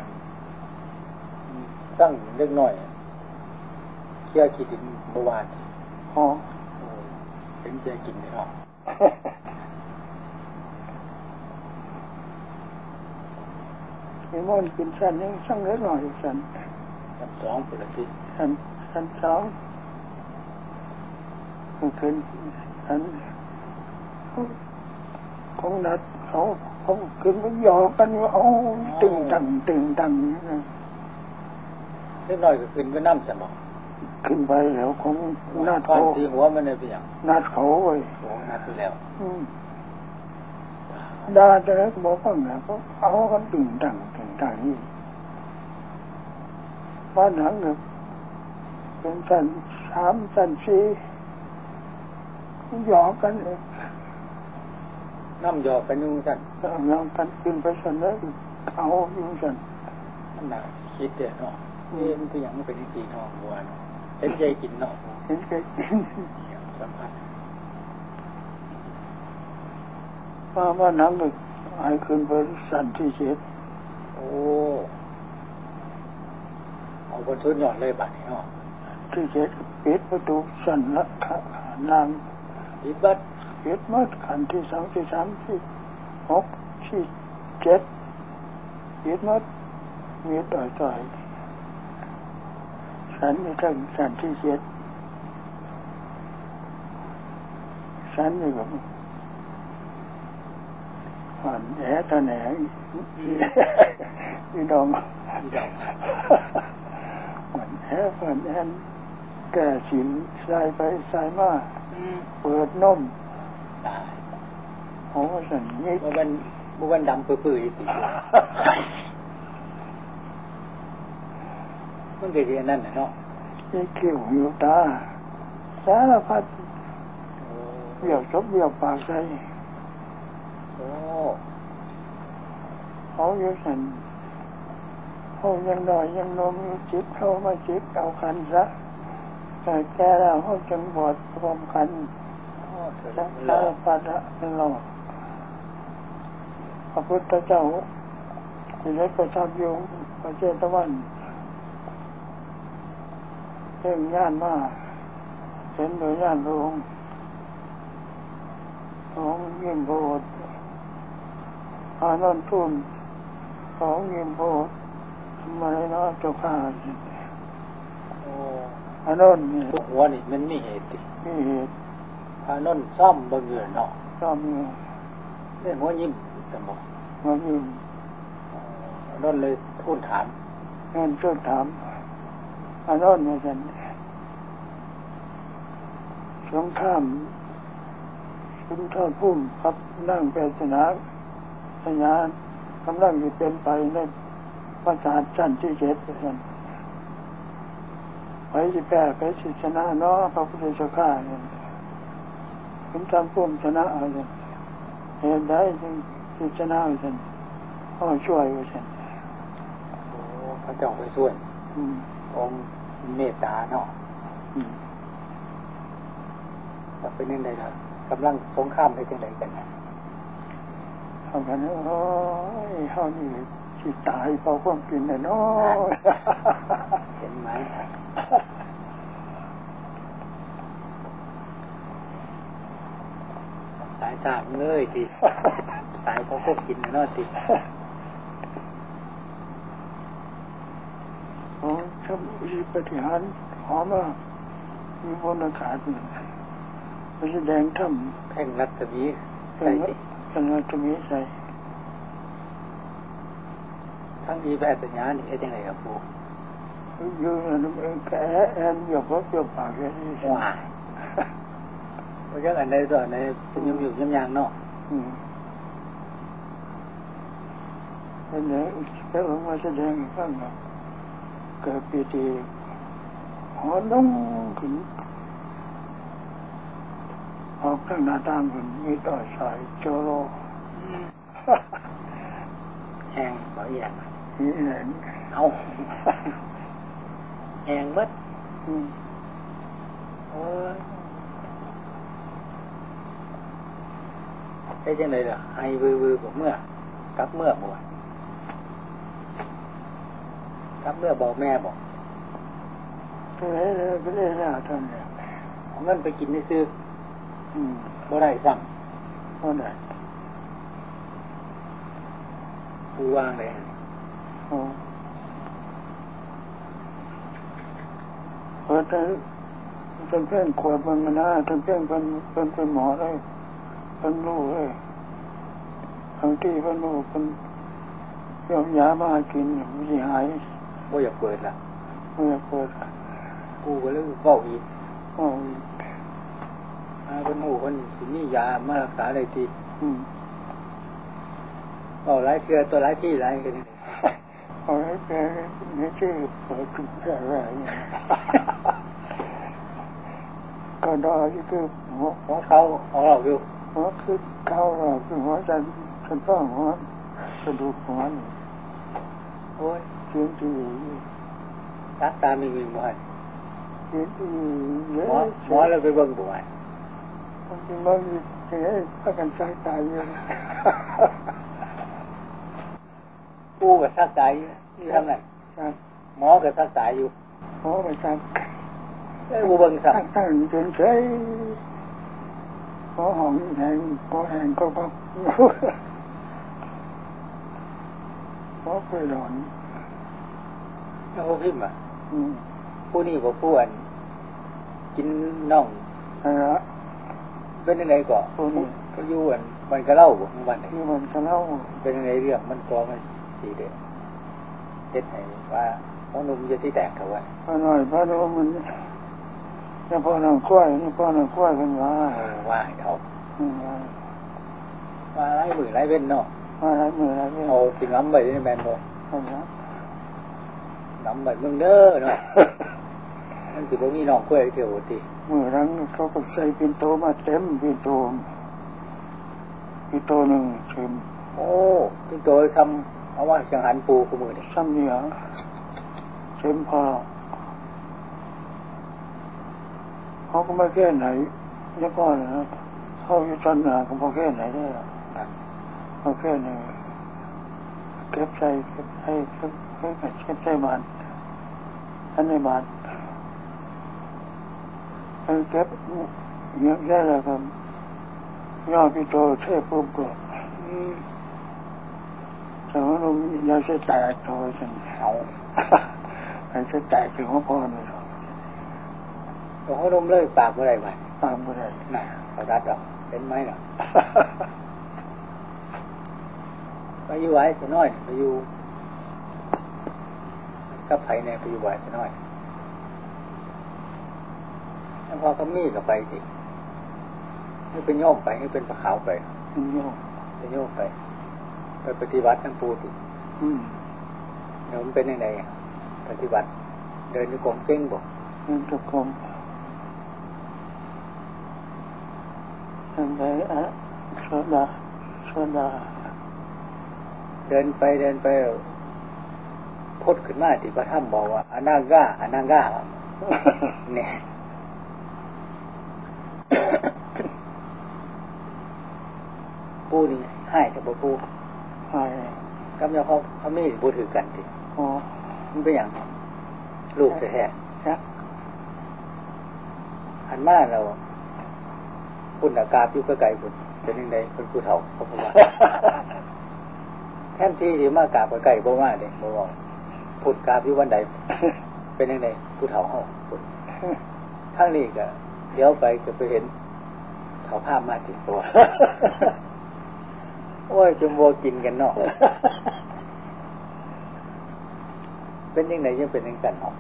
ตั้งเล็กน้อยเคี่ยขี้ดินเมื่อวานเป็นใจกินเลยเนาะนิมนต์ขึ้นชั้นหนึ่งช่างเล็กน้อยชั้นสองปกติชั้นสองขึ้นชั้นของนัดเขาขึ้นไปหยอกกันว่าเอาตึงตังเล็กน้อยก็ขึ้นไปน้ำสมองขึ้นไปแล้วของนัดเขาตีหัวมันเลยเป็นอย่างนัดเขาไว้นัดไปแล้วด่าแต่แล้วบอกฟังนะเขาเอากันตึงตังนี่บ้านหลังเนี่ยเป็นชั้น3ชั้น4หยอกกันเลยน้ำหยอกกันยุ่งกันหยอกกันขึ้นไปชั้นแล้วเอายุ่งกันน่ะคิดเด็ดเนาะนี่มันเป็นอย่างนี้เป็นจริงๆเนาะบัวเนาะเห็นใจกินเนาะเห็นใจกินสัมผัสว่าน้ำเลยให้ขึ้นไปชั้นที่7 โอ้เอาบนทุนหยอดเลยบัดนี้เนาะที่7ปิดประตูชั้นละนางปิดบัดปิดมัดขันที่2ที่3ที่6ที่7ปิดมัดมีต่อยชั้นนี้ถึงชั้นที่7ชั้นนี้แบบผ่านแอตะแหนนี่ดองผ่านแอนแก่สินสายไปสายมาเปิดนมโอ้สันนี่มันดำปื้อๆอีกทีมันเกิดอย่างนั้นเนาะนี่เกี่ยวอยู่ตาสารพัดเบี้ยวชบเบี้ยวปากใจเขาอยู่สันเขายังน้อยยังนมอยู่จิตเขามาจิตเอาคันซะแต่แก่แล้วเขาจึงบวชพร้อมกันสารพัดนั่นหรอกพระพุทธเจ้าที่ได้ประทับอยู่ประเจตวันเพ่งย่านมาเห็นโดยย่านพระองค์ยิ้มโพธิอานนท์ทูลของยิ้มโพธิทำไมเนาะเจ้าข้าอานนท์นี่หัวนี่มันมีเหตุมีเหตุอานนท์ซ่อมบ่เงินเนาะซ่อมเงินเนี่ยหัวยิ้มแต่บอกหัวยิ้มอานนท์เลยทูลถามทูลถามอานอนมาสันสงครามสุนทรภูมิครับนั่งเป็นสนามสัญญาณกำลังจะเป็นไปในภาษาชั้นที่7สันไปสิแพ้ไปสิชนะเนาะพระพุทธเจ้าข้าเนี่ยสุนทรภูมิชนะอะไรเห็นได้จึงชนะสันเขาช่วยสันโอ้พระเจ้าไปช่วยองค์เมตตาเนาะจะเป็นยังไงล่ะกำลังสงครามไปยังไงกันทำกันโอ้ยเขานี่สิตายเพราะความกินเนาะเห็นไหมตายจากเลยทีตายเพราะความกินเนาะทีโอ้ทำปฏิหารหอมมากมีบนอากาศไปแสดงถ้ำแห่งรัศมีใส่แห่งรัศมีใส่ทั้งที่แพทย์สัญญานี่เป็นยังไงครับครูอยู่นั่นเองแกแอนหยกรถหยกปากแค่นี้ว้าเพราะฉะนั้นในส่วนในเป็นยุ่งยุ่งยางเนาะอันนี้แล้วมาแสดงข้างเกิดปีติหอน้องขึ้นออกข้างหน้าต่างขึ้นมีต่อสายโจโลแห้งบ่อยอย่างนี่แหละเอาแห้งมัดได้จังเลยล่ะให้วือผมเมื่อกับเมื่อบ่กับเมื่อบอกแม่บอกไปเลยไปเลยแล้วท่านเนี่ยเอาเงินไปกินได้ซื้อบ่ได้สั่งบ่ได้กูวางเลยท่านเพ่งขวดมันมาหน้าท่านเพ่งเป็นหมอได้เป็นรู้เลยบางทีเป็นรู้เป็นยอมยามากินไม่หายไม่อยากเปิดละไม่อยากเปิดกูก็เลยเฝ้าอีกเป็นหูคนสิมียามารักษาได้ทีเฝ้าหลายเทื่อตัวหลายที่หลายกันเอาไว้แกไม่ใช่เปิดขึ้นแค่ไรก็ได้คือหัวเขาของเราอยู่หัวคือเขาเราคือหัวใจฉันต้องหัวกระดูกหัวนี่โอ้ยเสียงที่รักตามีวิญญาณเสียงที่หมอเราไปเบิ่งบ่อยมันเป็นบางอย่างนี้ถ้ากันใช้ตายอยู่กูกับทักตายอยู่นี่ทำไงหมอกับทักตายอยู่หมอไปทักกูเบิ่งสักตั้งจนเฉยหมอห้องแห่งหมอแห่งก็พักหมอเคยหลอนแล้วเขาพิมพ์อ่ะผู้นี้บอกผู้อันกินน่องเป็นยังไงก่อนเขาอยู่อันมันก็เล่าบอกมันนี่มันก็เล่าเป็นยังไงเรื่องมันก็มันสีเด็ดเจ็ดไหนว่าพ่อหนุ่มจะที่แตกเขาไว้พ่อหน่อยพ่อหนุ่มมันนี่พ่อหนุ่มกล้วยนี่พ่อหนุ่มกล้วยกันว่าเอาว่าไล่มือไล่เว้นเนาะว่าไล่มือไล่เว้นเอาสิง้ำไปในแบนบ่ง้ำไปมึงเด้อเนาะมันสิบ่มีน้องกล้วยเที่ยวติมือรั้งเขาก็ใส่ปิ่นโตมาเต็มปิ่นโตหนึ่งเต็มโอ้ปิ่นโตทำเอาว่าจังหันปูขมือเนี่ยซ้ำเนี่ยเต็มพอเขาก็ไม่แค่ไหนยังพ่อนะเขาอยู่ตอนหนาเขาพอแค่ไหนได้หรอเขาแค่ไหนเก็บใส่เก็บใส่บาทอันในบาทเก็บเยอะแยะเลยครับย่อพิโตเทปุ๊บก็แต่ว่าเราอยากจะแตกโตฉันเอาอยากจะแตกถึงหัวพ่อเลยหรอเราเขาล้มเลิกปากเมื่อไรไหมปากเมื่อไรน่ะเขาดัดหรอเป็นไหมหรอไปอยู่ไว้สักน้อยไปอยู่กับไผ่เนี่ยไปอยู่ไว้สักน้อยแล้วพอเขามีดออกไปสิให้เป็นโยมไปให้เป็นปลาขาวไปเป็นโยมไปปฏิบัติทั้งปูสิเดี๋ยวมันเป็นยังไงปฏิบัติเดินอยู่กรมเก่งบอกเดินอยู่กรมทำไปโซดาเดินไปพดขึ้นมาที่พระถ้ำบอกว่าอนาก้าเนี่ยปูนี่ให้กับปูให้กับเนี่ยเขาไม่บูถือกันสิอ๋อมันเป็นอย่างลูกแท้ๆหันมาเราคุณอากาศอยู่ไกลๆคุณเป็นยังไงเป็นผู้เฒ่าเขาบอกว่าแทนที่มากราบไกลๆบ่มาเด็กบ่บอกพูดกราบอยู่วันใดเป็นยังไงผู้เฒ่าเฮาทั้งนี้ก็เดี๋ยวไปจะไปเห็นเฒ่าภาพมาติดตัวโอ้ยจมโวกินกันเนาะเป็นยังไงยังเป็นยังกันออก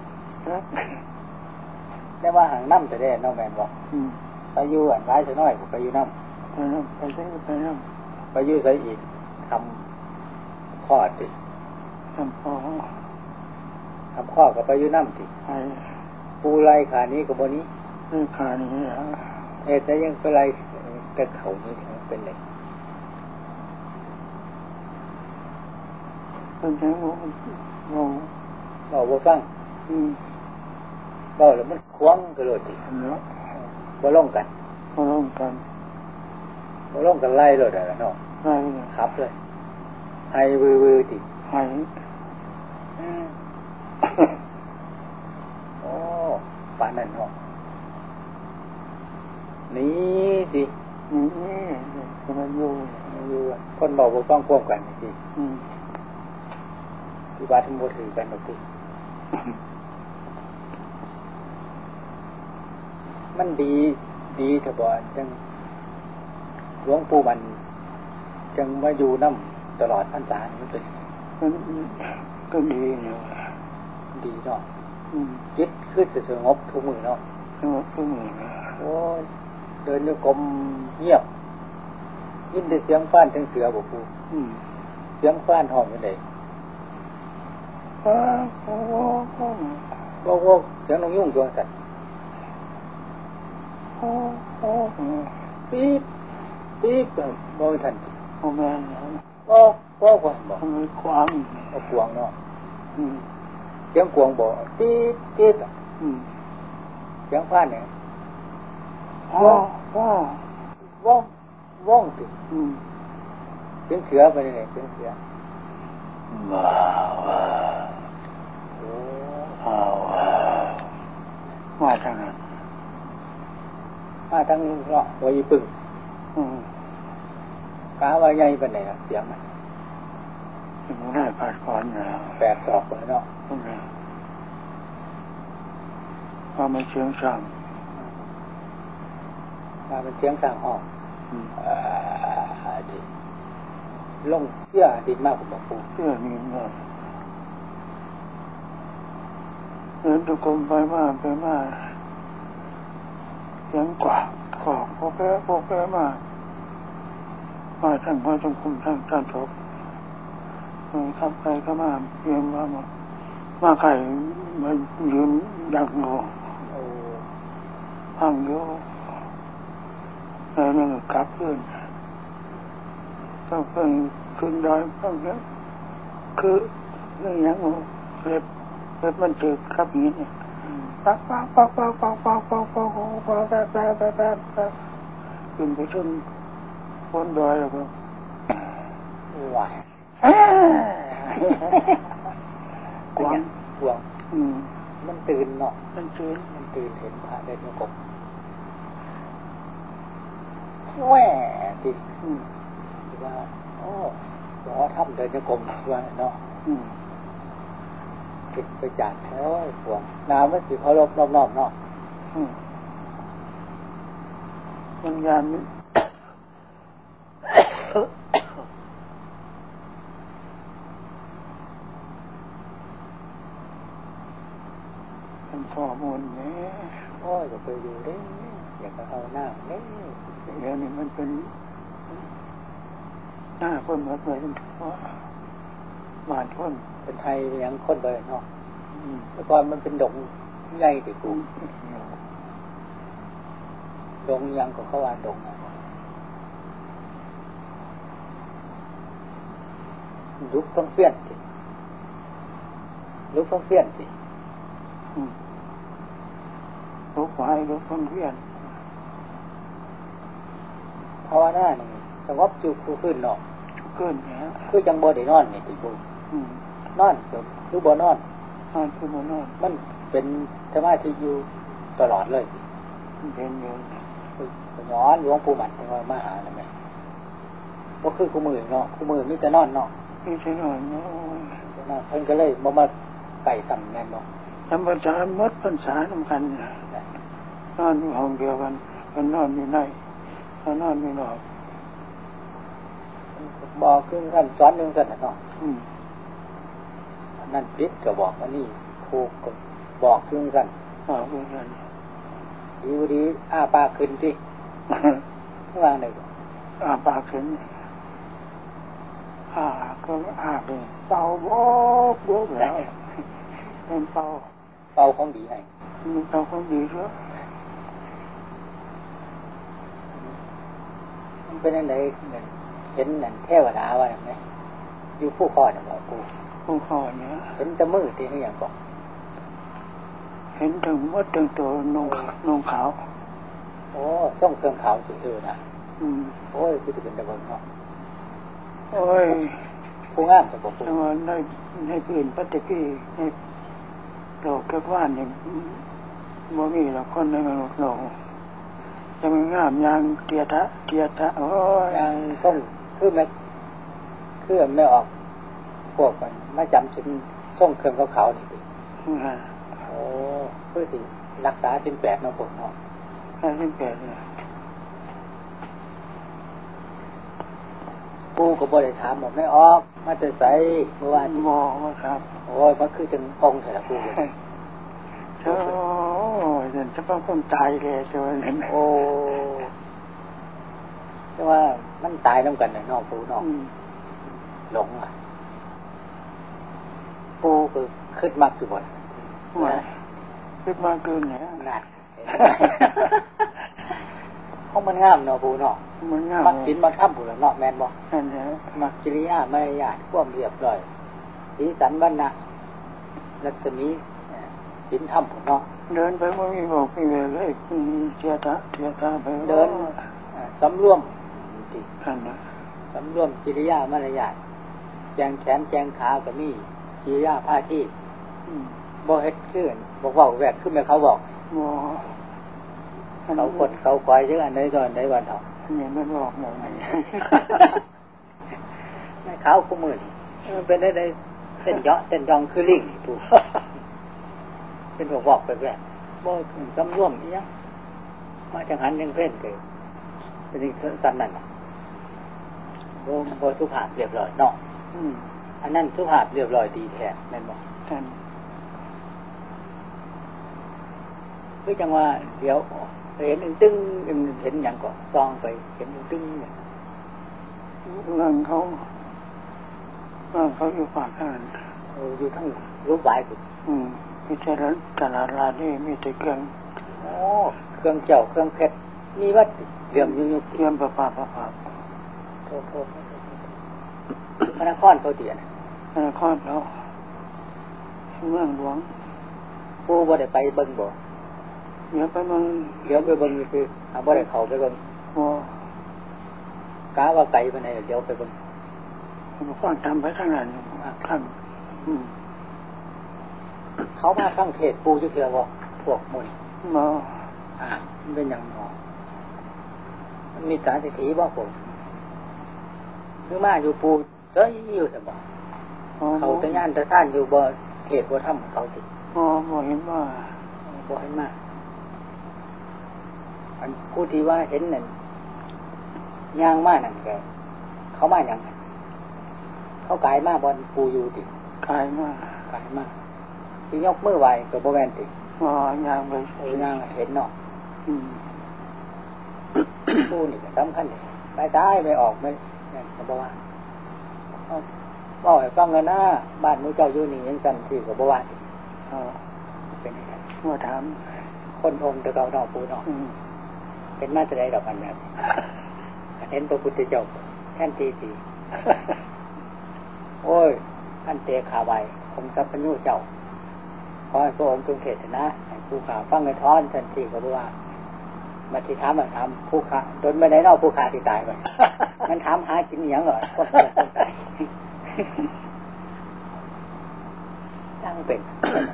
ได้ว่าห่างน้ำจะได้น้องแมนบอกไปอยู่อันร้ายจะน้อยไปอยู่น้ำไปน้ำไปอยู่ใส่อีกทำข้อสิทำข้อกับไปอยู่น้ำสิปูไล่ขานี้กับโบนี้ขานี้แต่ยังไปไล่แต่เขานี่เป็นไงเป็นแค่เราฟังเราแล้วมันคว้างกระโดดดิบ่ล่องกันไล่เลยเนาะครับเลยไฮวือติไฮโอ้ปานนั่นเนาะนี่สิมันอยู่คนบอกว่าต้องควบกันสิที่บ้านทั้งหมดถือกันหมดสิมันดีเถอะบ่จังหลวงปู่มันจังมาอยู่น้ำตลอดพรรษานี่เป็นก็ดีเนาะดีเนาะยึดขึ้นสงบทุกมือเนาะสงบทุกมือโอ้ยเดินโยกมเงียบยินแต่เสียงฟ้านทั้งเสือบ่ปู่เสียงฟ้านห้องเป็นไงโว้เสียงนกยุ่งตัวสัตว์ปี๊บบ่ทันแม่ก็บอกมันกวางกวางเนาะเสียงกวางบอกปี๊บเสียงฟ้านเนี่ยว่องติเสียงเสือไปไหนเสียงเสือมาทางนั้นมาทางเนาะหัวยีปึ่งกาว่าใหญ่เป็นไหนครับเสียงมันมันได้ผ่านก่อนแล้ว 8 ศอกเลยเนาะพอมันเสียงสั่งมาเป็นเสียงสั่งห้องลงเสื้อดินมากผมบอกปูเสื้อดินมากเดินตุกรมไปมาเสียงกว่าขอบพวกแกมาทั้งพระจงคุมทั้งท่านทบขับไปก็มาเยี่ยมมาไข่มายืนดักงอพังโยแล้วนั่งกลับขึ้นต้องขึ้นดอยต้องนี้คือเรื่องอย่างเล็บมันเจอครับอย่างนี้เนี่ยปักขึ้นไปชนบนดอยแล้วก็ว้ายกวางมันตื่นเนาะมันตื่นเห็นพระเดินโยกมแหวดิว่าโอ้หมอทำเดินโยกมว่าเนาะผิดไปจากแถวพวงน้ำมันสิเขารอบเนาะมันยามเป็นข้อมูลแม่พ่อจะไปอยู่ได้อยากจะเอาหน้าเนี้เดี๋ยวนี้มันเป็นหน้าคนเหมือนเป็นบ้านคนเป็นไทยยังคนเลยเนาะแต่ก่อนมันเป็นดงใหญ่ติกูดงยังก็เขาว่าดงลุกต้องเปลี่ยนสิลุกต้องเปลี่ยนสิลุกไปลุกต้องเปลี่ยนภาวนานี่สงบจุกขึ้นเนาะขึ้นเนี่ยคือจังบ่ได้นอนนี่ติกูนอนคือบ่นอนคือบ่นอนมันเป็นสมาธิอยู่ตลอดเลยเป็นอยู่ย้อนหลวงปู่มันจังว่ามาหาแล้วแม่บ่คือคู่มือเนาะคู่มือมีแต่นอนเนาะมีแต่นอนเนาะเพิ่นก็เลยบ่มาไก่ต่ำแม่นบ่ธรรมชาติหมดพรรษาสำคัญนอนอยู่ห้องเดียวกันมันนอนอยู่ในนอนอยู่นอกบอกคือกันสอนนึงซั่นน่ะเนาะนั่นผิดก็บอกว่านี่ถูกก็บอกคือกันคือกันดีอ้าปากขึ้นสิวางได้อ้าปากขึ้นก็เป็นเป่าโบ๊กแล้วเป็นเป่าของดีให้มันเป่าของดีเยอะมันเป็นยังไงเห็นนั่นเทวดาว่าอย่างไรอยู่ผู้คอเนี่ยเราผู้คอเนี่ยเห็นแต่มือที่นี่อย่างก่อนเห็นถึงมดถึงตัวนงขาวโอ้ส่งเครื่องขาวสื่อนะโอ้ยคือจะเป็นตะวันเนาะโอ้ยผู้งามจะบอกผู้ในพื้นปฏิกิริในโลกกระว่านอย่างบ่มีหรอกคนในมนุษย์โลกจะมันงามอย่างเกียรติโอ้ยอย่างส่งคือไม่ออกพวกมันไม่จำชิ้นส่งเครื่องขาวนี่สิโอ้เพื่อสิรักษาชิ้นแปดเนาะผมเนาะชิ้นแปดเนี่ยปูก็บ่ได้ถามบอกไม่ออกมาจะใส่เมื่อวานมองครับโอ้ยมันคือจังองค์แต่ละปูเลยโอ้ยเดี๋ยวจะต้องคนตายเลยจนโอ้แต่ว่ามันตายน้ำกันเลยนอกปูนอกหลงอ่ะปูคือขึ้นมากอยู่บ่ขึ้นมากเกินเนี่ยน่ะเพราะมันงามเนาะปูเนาะมันงามมักกินมักทำปูแล้วเนาะแมนบ่นั่นแหละมักกิริยาไม่ยากความเรียบร้อยสีสันวรรณะรัศมีสินธรรมปูเนาะเดินไปไม่มีบอกไม่มีเลยเทียตาไปเดินสำรวมสำรวมกิริยามารยาทแจงแขนแจงขาก็มีกิริยาท่าที่บ่เฮ็ดขึ้นบอกว่าแวกขึ้นไปเขาบอกเขากดเขาควายเยอะอันไหนก่อนไหนวันเถาะเนี่ยไม่บอกอย่างไรไม่เขาคู่มือมันเป็นได้เส้นเยาะเส้นยองคือลิงถูกเป็นบอกไปแวกบ่สำรวมอีหยังมาจังหันยังเพ่นเกิดเป็นอีกสั้นนั่นบ่สุภาพเรียบร้อยเนาะอันนั้นสุภาพเรียบร้อยดีแท้แม่นบ่คือจังว่าเดี๋ยวเห็นตึ้งเห็นอย่างก็ซองไปเห็นตึ้งเนี่ยนั่งเขาอยู่ฝั่งนั้นอยู่ทั้งรูปใบกุมีแต่ตลาดนี่มีแต่เครื่องเครื่องเจ้าเครื่องเพชรมีวัดเหลี่ยมยุกเทียมประปาโทษพระนครเขาเตียนพระนครแล้วเมืองหลวงผู้บ่ได้ไปเบิ่งบ่เดี๋ยวไปเบิ่งคือบ่ได้เข้าไปเบิ่งกะว่าไกลปานใดเดี๋ยวไปเบิ่งฟังทำไปทางนั้นครับเขามาฟังเทศปูจักเทื่อบ่พวกมื้อบ่มันเป็นหยังเนาะมันมีสาธิถีบ่ผมคือมาอยู่ปูเอ้ยอยู่ซั่นบ่เขาตะย่านตะซ่านอยู่บ่เทศบ่ทำเขาสิบ่เห็นว่าบ่เห็นมาอันผู้ที่ว่าเห็นนั่นย่างมานั่นแกเขามาหยังเขากายมาบ่ปูอยู่ติกายมาสิยกมือไหว้ก็บ่แม่นติอ๋อย่างไปย่างเห็นเนาะผู้นี่สำคัญไปตายไปออกไม่ก็บอกว่าให้ฟังกันนะบ้านมูเจ้าอยู่นี่ยังกันที่ก็บอกว่าเป็นยังไงเมื่อถามคนองค์ตะเกาเนาะปูเนาะเป็นมาจะได้ดอกมันแบบเห็นพระพุทธเจ้าแท่นตีสีโอ้ยอันเตะขาไว้ผมสัพพัญญูเจ้าขอให้พระองค์ทรงเทศนาให้ผู้ขาฟังในท้อนทันทีก็บอกว่ามาที่ถามมาถามผู้ขาโดนไม่ได้เล่าผู้ขาที่ตายไปมันถามหากินอย่างเหรอคนตายตั้งเป็น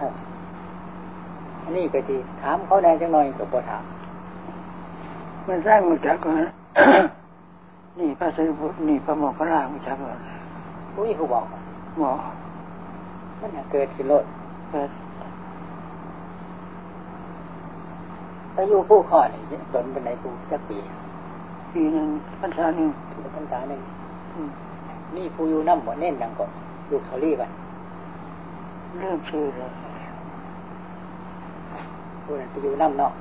อันนี้ก็ทีถามเขาแน่จังหน่อยกับบ่ถามมันสร้างมาจากก่อนนี่พระสารีบุตรนี่พระโมคคัลลามาจากก่อนอุ้ยผู้บอกหมอมันเกิดขึ้นโลดไปอยู่ผู้ข้อนี่ตนเป็นไหนผู้สักปีหนึ่งพรรษาหนึ่งพรรษาหนึ่งนี่ผู้อยู่น้ำบ่เน้นดังก่อนอยู่เขารีบเริ่มชื่อเลยผู้นั้นไปอยู่น้ำเนาะ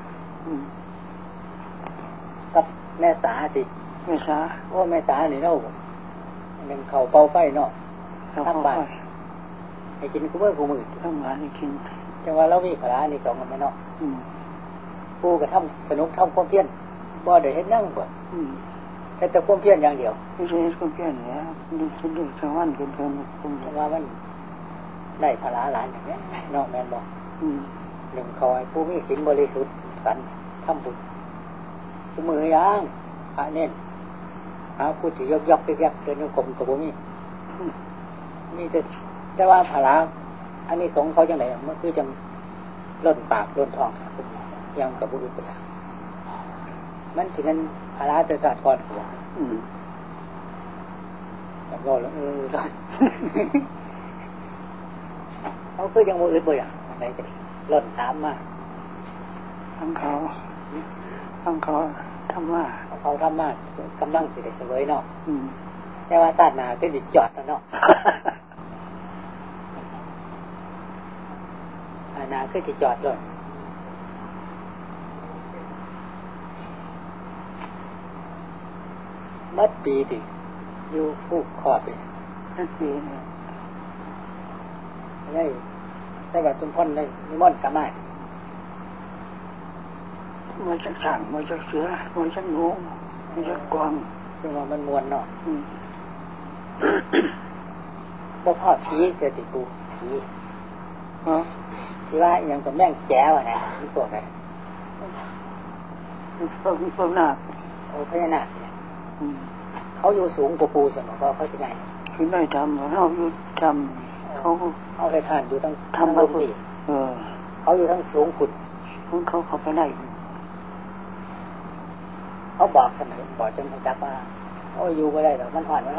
กับแม่สาสิแม่สาโอ้แม่สานี่เนาะหนึ่งเข่าเป่าไฟเนาะทั้งบ้านให้กินกูเมื่อกูมือทั้งบ้านให้กินจังว่าเรามีพระนี่สองกันไหมเนาะกูก็ทำสนุกทำความเพียรบ่ได้เห็นนั่งบ่แต่ความเพียรอย่างเดียวไม่ใช่ความเพียรเนี่ยดูสุดๆสังวันเกินจังว่ามันได้พระหลานอย่างนี้เนาะแม่นบอกหนึ่งคอยผู้มีศีลบริสุทธิ์สันทำบุญผู้มือย่างพระเน้นผู้ที่ยกเดินโยกมกับผมนี่แต่ว่าพระอันนี้สงเขาจังไหนมันคือจังล้นปากล้นท้องยังกับบุรุษไปมันถึงนั้นพระจะศาสตร์ก่อนหัวแล้วก็เขาคือยังบุรุษไปไหนจะล้นถามมาทั้งเขาทำมาเขาทำมากกำลังสิได้เสวยเนาะแต่ว่าศาสนาก็ดิจอดเนาะนาคือดิจอดเลยมัดปีดิอยู่ผูกคอไปมัดปีเนี่ยได้แบบจุนพ่นได้นิมนต์กลับมามาจากสั่งมาจากเสือมาจากงูมาจากกวางคือว่ามันมวนเนาะบ่พ่อผีเจอติกูผีที่ว่าอย่างกับแม่งแจ๋วนะนี่ตัวไหนพวกนาคโอ้พญานาคเขาอยู่สูงกว่าปูเสมอเพราะเขาจะไงคือไม่ทำเขาอยู่ทำเขาไปทานอยู่ทั้งทำบนดิเขาอยู่ทั้งสูงขุดเขาไปได้เขาบอกเสมอบอกจนเขาจับว่าโอ้อยู่ไม่ได้หรอกมันห่อน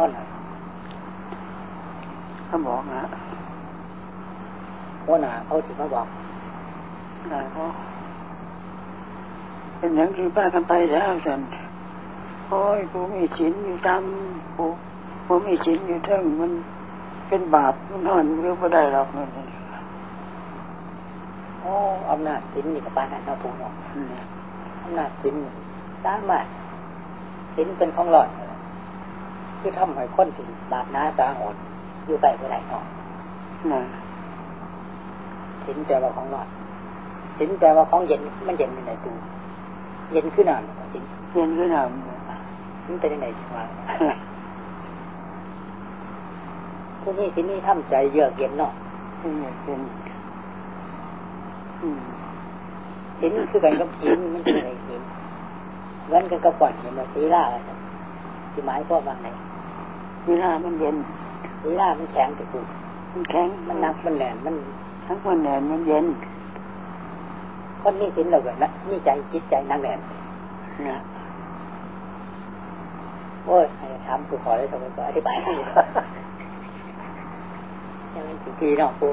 เขาบอกนะว่าหนาเขาถึงมาบอกหนาเขาเป็นอย่างที่ป้ากันไปแล้วสันโอ้ยผู้มีศีลอยู่ตามผู้มีศีลอยู่ทั้งมันเป็นบาปมันห่อนเรื่องไม่ได้หรอกนั่นโอ้อำนาจศีลนี่กับป้านั่นเราพูดออกอำนาจศีลสามารถศีลเป็นของหลอดคือทำให้คนศีลบาปน้าสาหดอยู่ไปไม่ได้เนาะศีลแปลว่าของหลอดศีลแปลว่าของเย็นมันเย็นในตัวเย็นขึ้นหนาวศีลเย็นขึ้นหนาวมันเป็นยังไงจังวะพวกนี้ศีลนี่ทำใจเยือกเย็นเนาะเป็นศีลคือกันกับศีลมันเป็นอะไรศีลเงินกันกับก่อนเห็นมาศีลาอะไรที่หมายความว่าไงศีลามันเย็นศีลามันแข็งแต่กูมันแข็งมันหนักมันแหลมมันทั้งมันแหลมมันเย็นคนนี้ศีลเราแบบนั้นนี่ใจจิตใจหนักแหลมนะโอ้ยถามกูขอได้ทำไมก็อธิบายให้ยังไม่ถึงทีเนาะ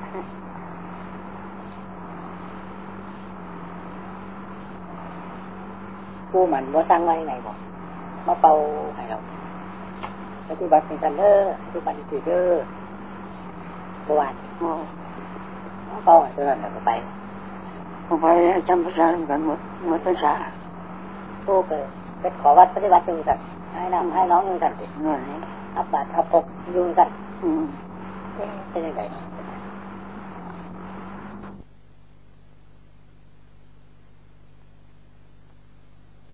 กูมันว่าสร้างไว้ไหนบอกมาเป่าให้เราปฏิบัติเป็นกันเด้อปฏิบัติเป็นเด้อเมื่อวานมาเป่าเท่านั้นเราก็ไปอไปจำภาษากันหมดภาษาผู้เกิดเป็นขอวัดปฏิบัติอยู่กันให้น้ำให้น้องอยู่กันสิอับบาดอับปกอยู่กันเป็นยังไง